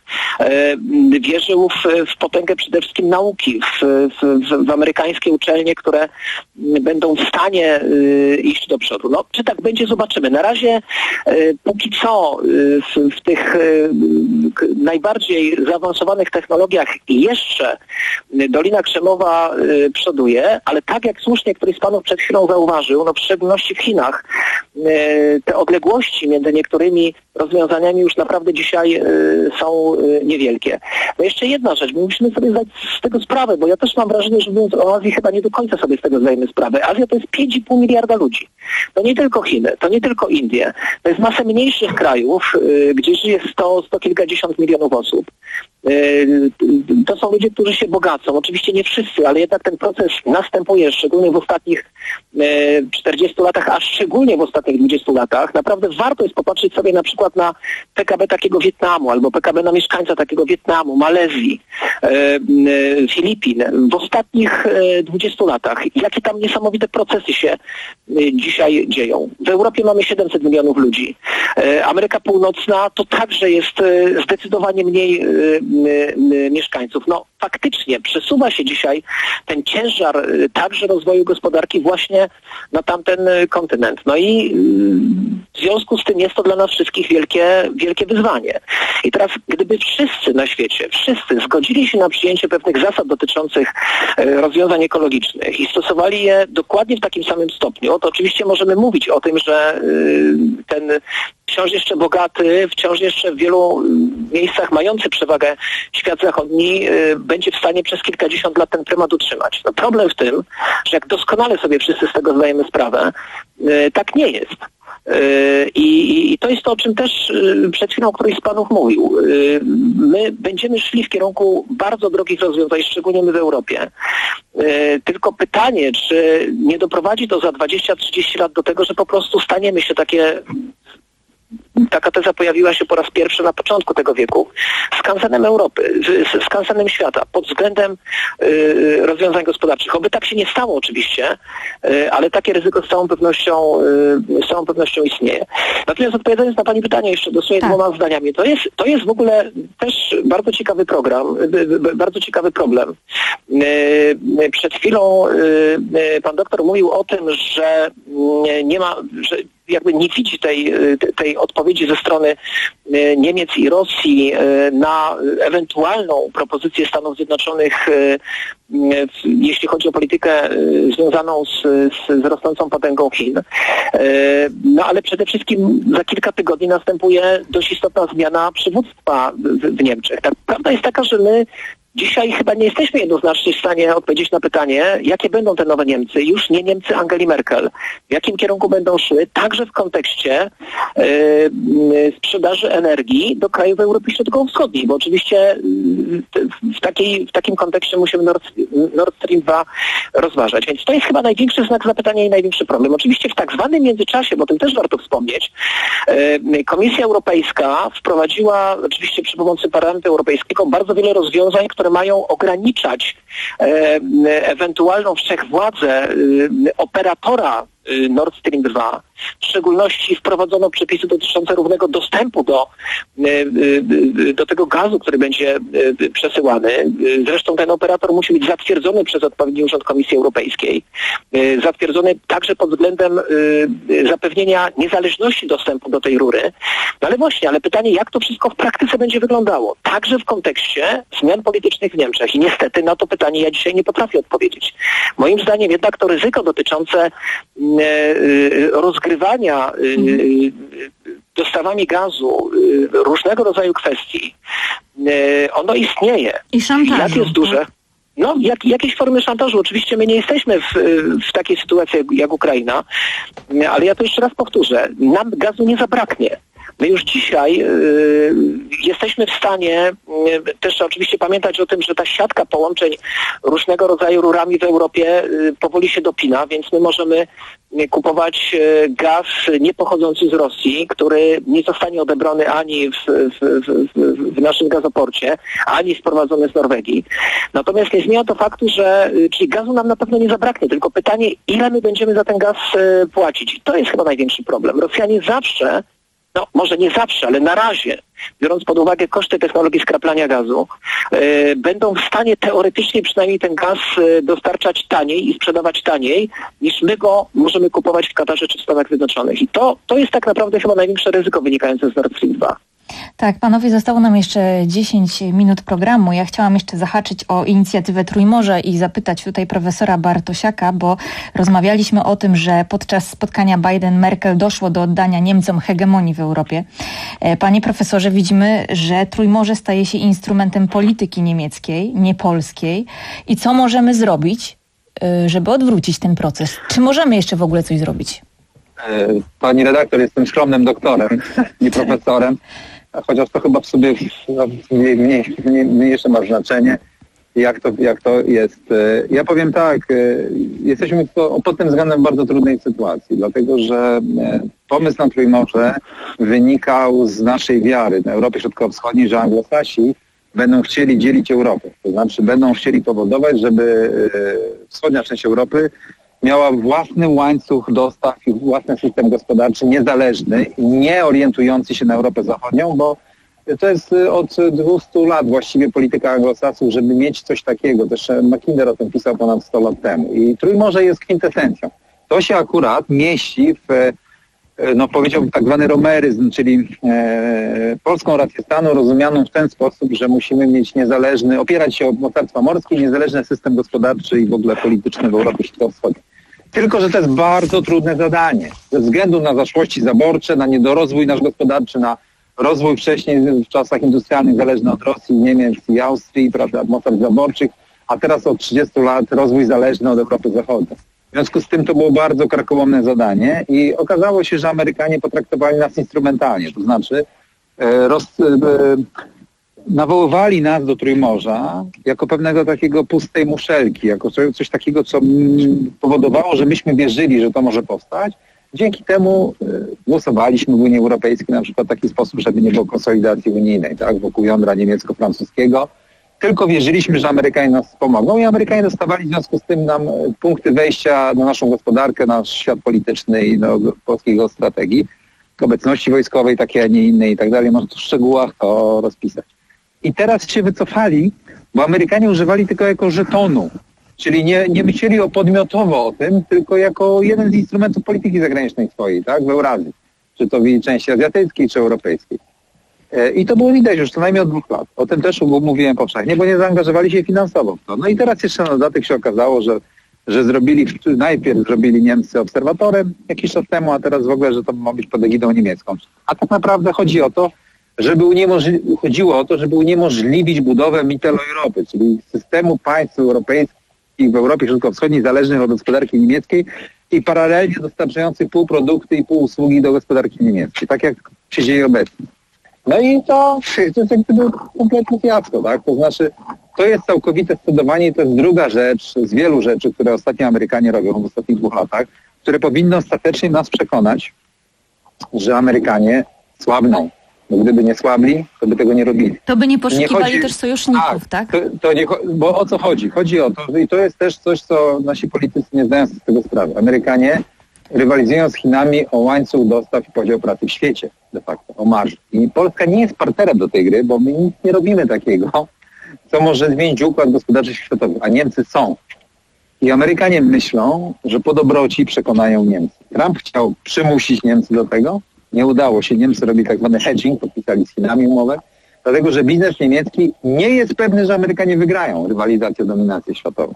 Wierzył w, w potęgę przede wszystkim nauki, w, w, w amerykańskie uczelnie, które będą w stanie iść do przodu. No, czy tak będzie, zobaczymy. Na razie póki co w, w tych najbardziej zaawansowanych technologiach jeszcze Dolina Krzemowa przoduje, ale tak jak słusznie któryś z panów przed chwilą zauważył, no w szczególności w Chinach te odległości między niektórymi rozwiązaniami już naprawdę dzisiaj są niewielkie. No jeszcze jedna rzecz, my musimy sobie zdać z tego sprawę, bo ja też mam wrażenie, że mówiąc o Azji chyba nie do końca sobie z tego zdajemy sprawę. Azja to jest pięć i pół miliarda ludzi. To nie tylko Chiny, to nie tylko Indie. To jest masa mniejszych krajów, gdzie żyje sto, sto kilkadziesiąt milionów osób. To są ludzie, którzy się bogacą. Oczywiście nie wszyscy, ale jednak ten proces następuje, szczególnie w ostatnich czterdziestu latach, a szczególnie w ostatnich dwudziestu latach. Naprawdę warto jest popatrzeć sobie na przykład na P K B takiego Wietnamu, albo P K B na mieszkańca takiego Wietnamu, Malezji, Filipin. W ostatnich dwudziestu latach. Jakie tam niesamowite procesy się dzisiaj dzieją. W Europie mamy siedemset milionów ludzi. Ameryka Północna to także jest zdecydowanie mniej mieszkańców. No, faktycznie przesuwa się dzisiaj ten ciężar także rozwoju gospodarki właśnie na tamten kontynent. No i w związku z tym jest to dla nas wszystkich wielkie, wielkie wyzwanie. I teraz gdyby wszyscy na świecie, wszyscy zgodzili się na przyjęcie pewnych zasad dotyczących rozwiązań ekologicznych i stosowali je dokładnie w takim samym stopniu, to oczywiście możemy mówić o tym, że ten wciąż jeszcze bogaty, wciąż jeszcze w wielu miejscach mający przewagę świat zachodni będzie w stanie przez kilkadziesiąt lat ten prymat utrzymać. No problem w tym, że jak doskonale sobie wszyscy z tego zdajemy sprawę, tak nie jest. I, I to jest to, o czym też przed chwilą któryś z panów mówił. My będziemy szli w kierunku bardzo drogich rozwiązań, szczególnie my w Europie. Tylko pytanie, czy nie doprowadzi to za dwadzieścia trzydzieści lat do tego, że po prostu staniemy się takie... Taka teza pojawiła się po raz pierwszy na początku tego wieku. Skansenem Europy, skansenem świata pod względem y, rozwiązań gospodarczych. Oby tak się nie stało oczywiście, y, ale takie ryzyko z całą pewnością, y, z całą pewnością istnieje. Natomiast odpowiadając na pani pytanie jeszcze dosłownie tak. dwoma zdaniami, to jest, to jest w ogóle też bardzo ciekawy program, y, y, bardzo ciekawy problem. Y, przed chwilą y, pan doktor mówił o tym, że y, nie ma, że jakby nie widzi tej, tej odpowiedzi ze strony Niemiec i Rosji na ewentualną propozycję Stanów Zjednoczonych, jeśli chodzi o politykę związaną z, z, z rosnącą potęgą Chin. No ale przede wszystkim za kilka tygodni następuje dość istotna zmiana przywództwa w, w Niemczech. Tak, prawda jest taka, że my dzisiaj chyba nie jesteśmy jednoznacznie w stanie odpowiedzieć na pytanie, jakie będą te nowe Niemcy, już nie Niemcy Angeli Merkel, w jakim kierunku będą szły, także w kontekście yy, sprzedaży energii do krajów Europy Środkowo-Wschodniej, bo oczywiście yy, w, takiej, w takim kontekście musimy Nord, Nord Stream dwa rozważać. Więc to jest chyba największy znak zapytania i największy problem. Oczywiście w tak zwanym międzyczasie, bo o tym też warto wspomnieć, yy, Komisja Europejska wprowadziła oczywiście przy pomocy Parlamentu Europejskiego bardzo wiele rozwiązań, które mają ograniczać e, ewentualną wszechwładzę e, operatora e, Nord Stream dwa. W szczególności wprowadzono przepisy dotyczące równego dostępu do, e, e, do tego gazu, który będzie e, przesyłany. E, zresztą ten operator musi być zatwierdzony przez odpowiedni urząd Komisji Europejskiej. E, zatwierdzony także pod względem e, zapewnienia niezależności dostępu do tej rury. No ale właśnie, ale pytanie, jak to wszystko w praktyce będzie wyglądało? Także w kontekście zmian politycznych w Niemczech. I niestety na to pytanie ja dzisiaj nie potrafię odpowiedzieć. Moim zdaniem jednak to ryzyko dotyczące e, rozgrywania e, dostawami gazu e, różnego rodzaju kwestii, e, ono istnieje. I szantażu. Jak jest duże? No, jak, jakieś formy szantażu. Oczywiście my nie jesteśmy w, w takiej sytuacji jak, jak Ukraina, ale ja to jeszcze raz powtórzę. Nam gazu nie zabraknie. My już dzisiaj y, jesteśmy w stanie y, też oczywiście pamiętać o tym, że ta siatka połączeń różnego rodzaju rurami w Europie y, powoli się dopina, więc my możemy y, kupować y, gaz nie pochodzący z Rosji, który nie zostanie odebrany ani w, w, w, w naszym gazoporcie, ani sprowadzony z Norwegii. Natomiast nie zmienia to faktu, że y, czyli gazu nam na pewno nie zabraknie, tylko pytanie, ile my będziemy za ten gaz y, płacić. I to jest chyba największy problem. Rosjanie zawsze, no może nie zawsze, ale na razie, biorąc pod uwagę koszty technologii skraplania gazu, yy, będą w stanie teoretycznie przynajmniej ten gaz yy, dostarczać taniej i sprzedawać taniej, niż my go możemy kupować w Katarze czy w Stanach Zjednoczonych. I to, to jest tak naprawdę chyba największe ryzyko wynikające z Nord Stream dwa. Tak, panowie, zostało nam jeszcze dziesięć minut programu. Ja chciałam jeszcze zahaczyć o inicjatywę Trójmorze i zapytać tutaj profesora Bartosiaka, bo rozmawialiśmy o tym, że podczas spotkania Biden-Merkel doszło do oddania Niemcom hegemonii w Europie. Panie profesorze, widzimy, że Trójmorze staje się instrumentem polityki niemieckiej, nie polskiej. I co możemy zrobić, żeby odwrócić ten proces? Czy możemy jeszcze w ogóle coś zrobić? Pani redaktor, jestem skromnym doktorem, nie profesorem, chociaż to chyba w sobie mniej, mniej, mniej, mniejsze ma znaczenie, jak to, jak to jest. Ja powiem tak, jesteśmy pod tym względem w bardzo trudnej sytuacji, dlatego że pomysł na Trójmorze wynikał z naszej wiary na Europie Środkowo-Wschodniej, że Anglosasi będą chcieli dzielić Europę, to znaczy będą chcieli powodować, żeby wschodnia część Europy miała własny łańcuch dostaw i własny system gospodarczy niezależny, nie orientujący się na Europę Zachodnią, bo to jest od dwustu lat właściwie polityka anglosasów, żeby mieć coś takiego. Też Mackinder o tym pisał ponad sto lat temu. I Trójmorze jest kwintesencją. To się akurat mieści w, no powiedziałbym, tak zwany romeryzm, czyli e, polską rację stanu rozumianą w ten sposób, że musimy mieć niezależny, opierać się o mocarstwa morskie, niezależny system gospodarczy i w ogóle polityczny w Europie Środkowo-Wschodniej. Tylko że to jest bardzo trudne zadanie. Ze względu na zaszłości zaborcze, na niedorozwój nasz gospodarczy, na rozwój wcześniej w czasach industrialnych zależny od Rosji, Niemiec i Austrii, prawda, mocarstw zaborczych, a teraz od trzydziestu lat rozwój zależny od Europy Zachodniej. W związku z tym to było bardzo karkołomne zadanie i okazało się, że Amerykanie potraktowali nas instrumentalnie, to znaczy e, roz, e, nawoływali nas do Trójmorza jako pewnego takiego pustej muszelki, jako coś, coś takiego, co mm, powodowało, że myśmy wierzyli, że to może powstać. Dzięki temu e, głosowaliśmy w Unii Europejskiej na przykład w taki sposób, żeby nie było konsolidacji unijnej, tak, wokół jądra niemiecko-francuskiego. Tylko wierzyliśmy, że Amerykanie nas pomogą i Amerykanie dostawali w związku z tym nam punkty wejścia na naszą gospodarkę, nasz świat polityczny i do polskiej strategii, obecności wojskowej takiej, a nie innej i tak dalej. Można tu w szczegółach to rozpisać. I teraz się wycofali, bo Amerykanie używali tylko jako żetonu, czyli nie, nie myśleli o podmiotowo o tym, tylko jako jeden z instrumentów polityki zagranicznej swojej, tak, w Eurazji, czy to w części azjatyckiej, czy europejskiej. I to było widać już co najmniej od dwóch lat. O tym też mówiłem powszechnie, bo nie zaangażowali się finansowo w to. No i teraz jeszcze na dodatek się okazało, że, że zrobili, najpierw zrobili Niemcy obserwatorem jakiś czas temu, a teraz w ogóle, że to ma być pod egidą niemiecką. A tak naprawdę chodzi o to, żeby uniemożli- chodziło o to, żeby uniemożliwić budowę Mitteleuropy, czyli systemu państw europejskich w Europie Środkowo-Wschodniej zależnych od gospodarki niemieckiej i paralelnie dostarczających półprodukty i półusługi do gospodarki niemieckiej, tak jak się dzieje obecnie. No i to, to jest jak gdyby kompletny fiasko, tak? To znaczy, to jest całkowite scedowanie i to jest druga rzecz z wielu rzeczy, które ostatnio Amerykanie robią w ostatnich dwóch latach, które powinny ostatecznie nas przekonać, że Amerykanie słabną. Bo gdyby nie słabli, to by tego nie robili. To by nie poszukiwali nie chodzi... też sojuszników, tak? tak? To, to nie, bo o co chodzi? Chodzi o to, i to jest też coś, co nasi politycy nie zdają sobie z tego sprawy. Amerykanie rywalizują z Chinami o łańcuch dostaw i podział pracy w świecie, de facto, o marży. I Polska nie jest partnerem do tej gry, bo my nic nie robimy takiego, co może zmienić układ gospodarczy światowy, a Niemcy są. I Amerykanie myślą, że po dobroci przekonają Niemcy. Trump chciał przymusić Niemcy do tego, nie udało się. Niemcy robili tak zwany hedging, podpisali z Chinami umowę, dlatego że biznes niemiecki nie jest pewny, że Amerykanie wygrają rywalizację o dominację światową.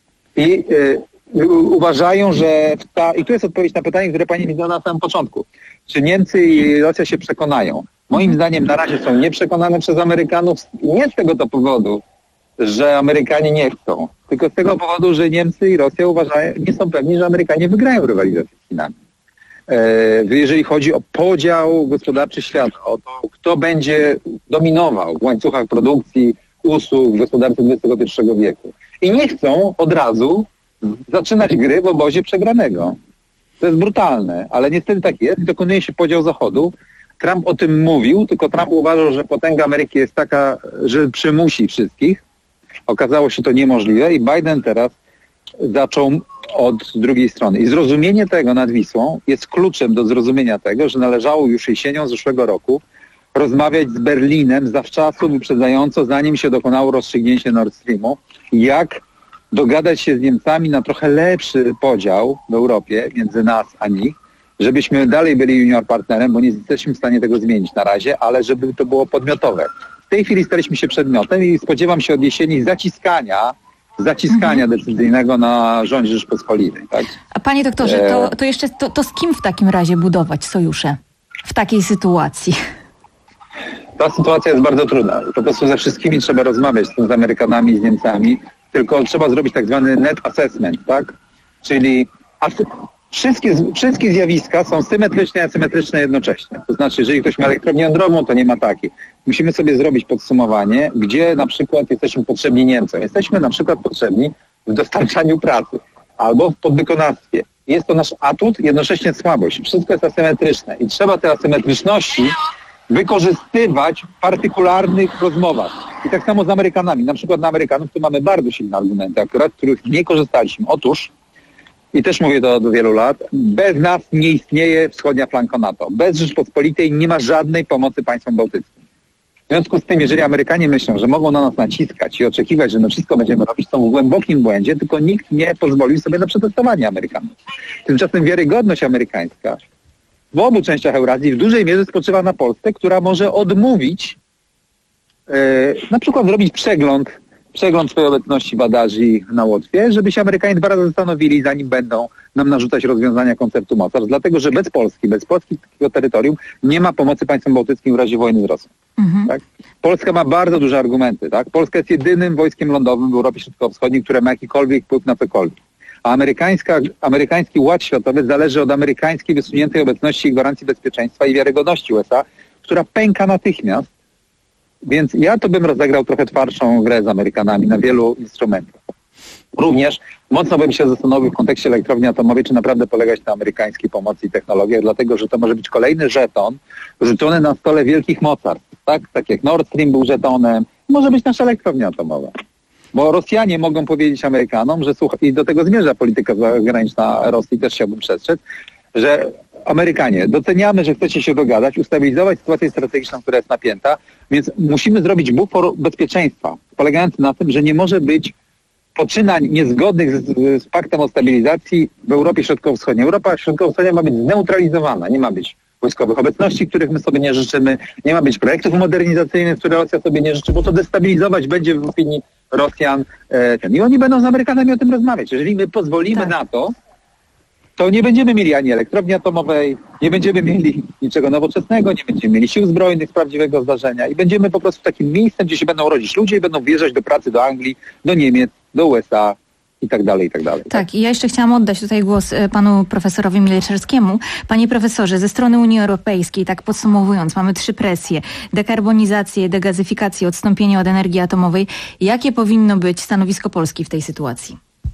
I y, uważają, że ta, i tu jest odpowiedź na pytanie, które pani mi zadała na samym początku. Czy Niemcy i Rosja się przekonają? Moim zdaniem na razie są nieprzekonane przez Amerykanów nie z tego to powodu, że Amerykanie nie chcą, tylko z tego powodu, że Niemcy i Rosja uważają, nie są pewni, że Amerykanie wygrają rywalizację z Chinami. E, jeżeli chodzi o podział gospodarczy świata, o to, kto będzie dominował w łańcuchach produkcji, usług w gospodarce dwudziestego pierwszego wieku. I nie chcą od razu zaczynać gry w obozie przegranego. To jest brutalne, ale niestety tak jest. Dokonuje się podział Zachodu. Trump o tym mówił, tylko Trump uważał, że potęga Ameryki jest taka, że przymusi wszystkich. Okazało się to niemożliwe i Biden teraz zaczął od drugiej strony. I zrozumienie tego nad Wisłą jest kluczem do zrozumienia tego, że należało już jesienią zeszłego roku rozmawiać z Berlinem zawczasu, wyprzedzająco, zanim się dokonało rozstrzygnięcie Nord Streamu, jak dogadać się z Niemcami na trochę lepszy podział w Europie między nas a nich, żebyśmy dalej byli junior partnerem, bo nie jesteśmy w stanie tego zmienić na razie, ale żeby to było podmiotowe. W tej chwili staliśmy się przedmiotem i spodziewam się od jesieni zaciskania, zaciskania mhm. decyzyjnego na rządzie Rzeczpospolitej. Tak? A panie doktorze, to, to jeszcze to, to z kim w takim razie budować sojusze w takiej sytuacji? Ta sytuacja jest bardzo trudna. Po prostu ze wszystkimi trzeba rozmawiać, z, tym, z Amerykanami, z Niemcami, tylko trzeba zrobić tak zwany net assessment, tak? Czyli asy- wszystkie, wszystkie zjawiska są symetryczne i asymetryczne jednocześnie. To znaczy, jeżeli ktoś ma elektrownię jądrową, to nie ma takiej. Musimy sobie zrobić podsumowanie, gdzie na przykład jesteśmy potrzebni Niemcom. Jesteśmy na przykład potrzebni w dostarczaniu pracy albo w podwykonawstwie. Jest to nasz atut, jednocześnie słabość. Wszystko jest asymetryczne i trzeba te asymetryczności wykorzystywać w partykularnych rozmowach. I tak samo z Amerykanami. Na przykład na Amerykanów tu mamy bardzo silne argumenty, akurat których nie korzystaliśmy. Otóż, i też mówię to od wielu lat, bez nas nie istnieje wschodnia flanka NATO. Bez Rzeczpospolitej nie ma żadnej pomocy państwom bałtyckim. związku z tym, jeżeli Amerykanie myślą, że mogą na nas naciskać i oczekiwać, że my wszystko będziemy robić, są w głębokim błędzie, tylko nikt nie pozwolił sobie na przetestowanie Amerykanów. Tymczasem wiarygodność amerykańska w obu częściach Eurazji w dużej mierze spoczywa na Polsce, która może odmówić yy, na przykład zrobić przegląd, przegląd swojej obecności badaży na Łotwie, żeby się Amerykanie dwa razy zastanowili, zanim będą nam narzucać rozwiązania konceptu mocarstw, dlatego że bez Polski, bez polskiego terytorium nie ma pomocy państwom bałtyckim w razie wojny z Rosją. Mhm. Tak? Polska ma bardzo duże argumenty. Tak? Polska jest jedynym wojskiem lądowym w Europie Środkowo-Wschodniej, które ma jakikolwiek wpływ na cokolwiek. A amerykańska, amerykański ład światowy zależy od amerykańskiej wysuniętej obecności i gwarancji bezpieczeństwa i wiarygodności U S A, która pęka natychmiast. Więc ja to bym rozegrał trochę twardszą grę z Amerykanami na wielu instrumentach. Również mocno bym się zastanowił w kontekście elektrowni atomowej, czy naprawdę polegać na amerykańskiej pomocy i technologiach, dlatego że to może być kolejny żeton rzucony na stole wielkich mocarstw, tak? Tak jak Nord Stream był żetonem, może być nasza elektrownia atomowa. Bo Rosjanie mogą powiedzieć Amerykanom, że słuchaj, i do tego zmierza polityka zagraniczna Rosji, też chciałbym przestrzec, że Amerykanie, doceniamy, że chcecie się dogadać, ustabilizować sytuację strategiczną, która jest napięta, więc musimy zrobić bufor bezpieczeństwa, polegający na tym, że nie może być poczynań niezgodnych z, z paktem o stabilizacji w Europie Środkowo-Wschodniej. Europa Środkowo-Wschodnia ma być zneutralizowana, nie ma być wojskowych obecności, których my sobie nie życzymy, nie ma być projektów modernizacyjnych, które Rosja sobie nie życzy, bo to destabilizować będzie w opinii Rosjan. E, ten. I oni będą z Amerykanami o tym rozmawiać. Jeżeli my pozwolimy tak. na to, to nie będziemy mieli ani elektrowni atomowej, nie będziemy mieli niczego nowoczesnego, nie będziemy mieli sił zbrojnych z prawdziwego zdarzenia i będziemy po prostu takim miejscem, gdzie się będą rodzić ludzie i będą wjeżdżać do pracy do Anglii, do Niemiec, do U S A i tak dalej, i tak dalej. Tak, i ja jeszcze chciałam oddać tutaj głos panu profesorowi Milczarskiemu. Panie profesorze, ze strony Unii Europejskiej, tak podsumowując, mamy trzy presje. Dekarbonizację, degazyfikację, odstąpienie od energii atomowej. Jakie powinno być stanowisko Polski w tej sytuacji?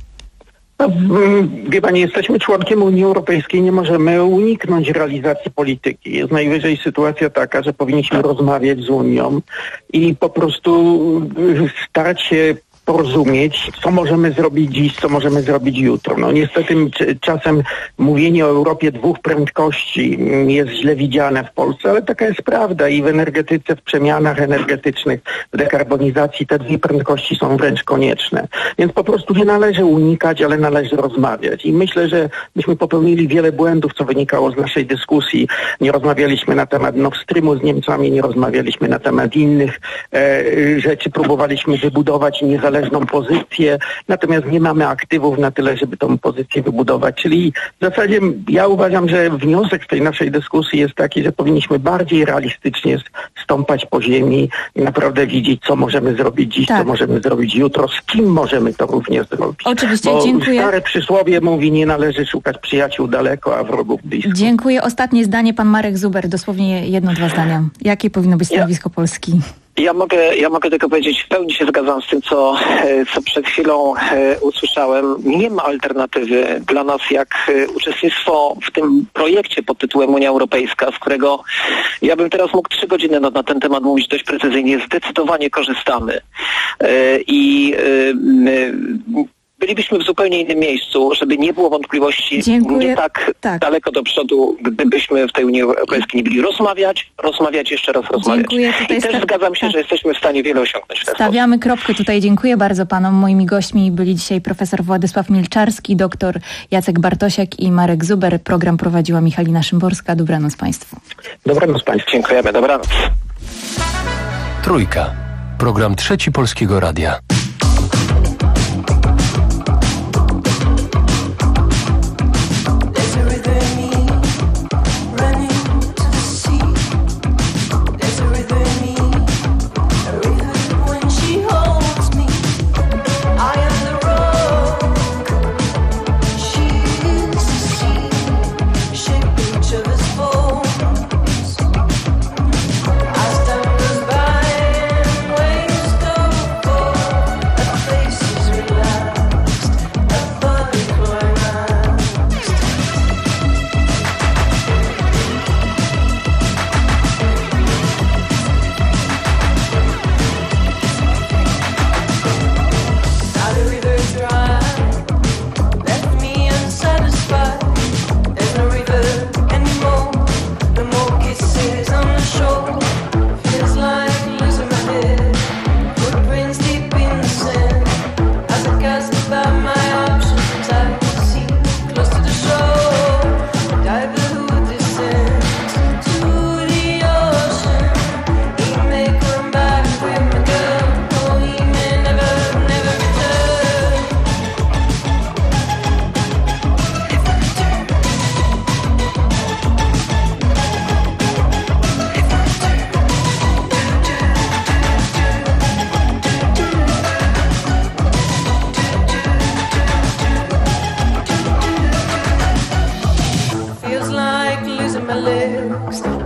No, wie pani, jesteśmy członkiem Unii Europejskiej, nie możemy uniknąć realizacji polityki. Jest najwyżej sytuacja taka, że powinniśmy rozmawiać z Unią i po prostu starać się porozumieć, co możemy zrobić dziś, co możemy zrobić jutro. No niestety czasem mówienie o Europie dwóch prędkości jest źle widziane w Polsce, ale taka jest prawda i w energetyce, w przemianach energetycznych, w dekarbonizacji te dwie prędkości są wręcz konieczne. Więc po prostu nie należy unikać, ale należy rozmawiać. I myślę, że myśmy popełnili wiele błędów, co wynikało z naszej dyskusji. Nie rozmawialiśmy na temat Nord Streamu z Niemcami, nie rozmawialiśmy na temat innych e, rzeczy. Próbowaliśmy wybudować niezależną pozycję, natomiast nie mamy aktywów na tyle, żeby tą pozycję wybudować. Czyli w zasadzie ja uważam, że wniosek z tej naszej dyskusji jest taki, że powinniśmy bardziej realistycznie stąpać po ziemi i naprawdę widzieć, co możemy zrobić dziś, tak. co możemy zrobić jutro, z kim możemy to również zrobić. Oczywiście, Bo dziękuję. Stare przysłowie mówi, nie należy szukać przyjaciół daleko, a wrogów blisko. Dziękuję. Ostatnie zdanie, pan Marek Zuber, dosłownie jedno, dwa zdania. Jakie powinno być stanowisko ja. Polski? Ja mogę, ja mogę tylko powiedzieć, w pełni się zgadzam z tym, co, co przed chwilą e, usłyszałem. Nie ma alternatywy dla nas jak e, uczestnictwo w tym projekcie pod tytułem Unia Europejska, z którego ja bym teraz mógł trzy godziny na, na ten temat mówić dość precyzyjnie. Zdecydowanie korzystamy. E, I e, bylibyśmy w zupełnie innym miejscu, żeby nie było wątpliwości. Dziękuję. Nie tak, tak daleko do przodu, gdybyśmy w tej Unii Europejskiej nie byli. Rozmawiać, rozmawiać, jeszcze raz rozmawiać. Dziękuję. Tutaj I też sta- zgadzam się, tak. że jesteśmy w stanie wiele osiągnąć w ten Stawiamy kropkę tutaj. Dziękuję bardzo panom. Moimi gośćmi byli dzisiaj profesor Władysław Milczarski, doktor Jacek Bartosiak i Marek Zuber. Program prowadziła Michalina Szymborska. Dobranoc państwu. Dobranoc państwu. Dziękujemy. Dobranoc. Trójka. Program Trzeci Polskiego Radia.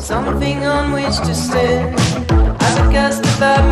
something on which to stand. As I cast about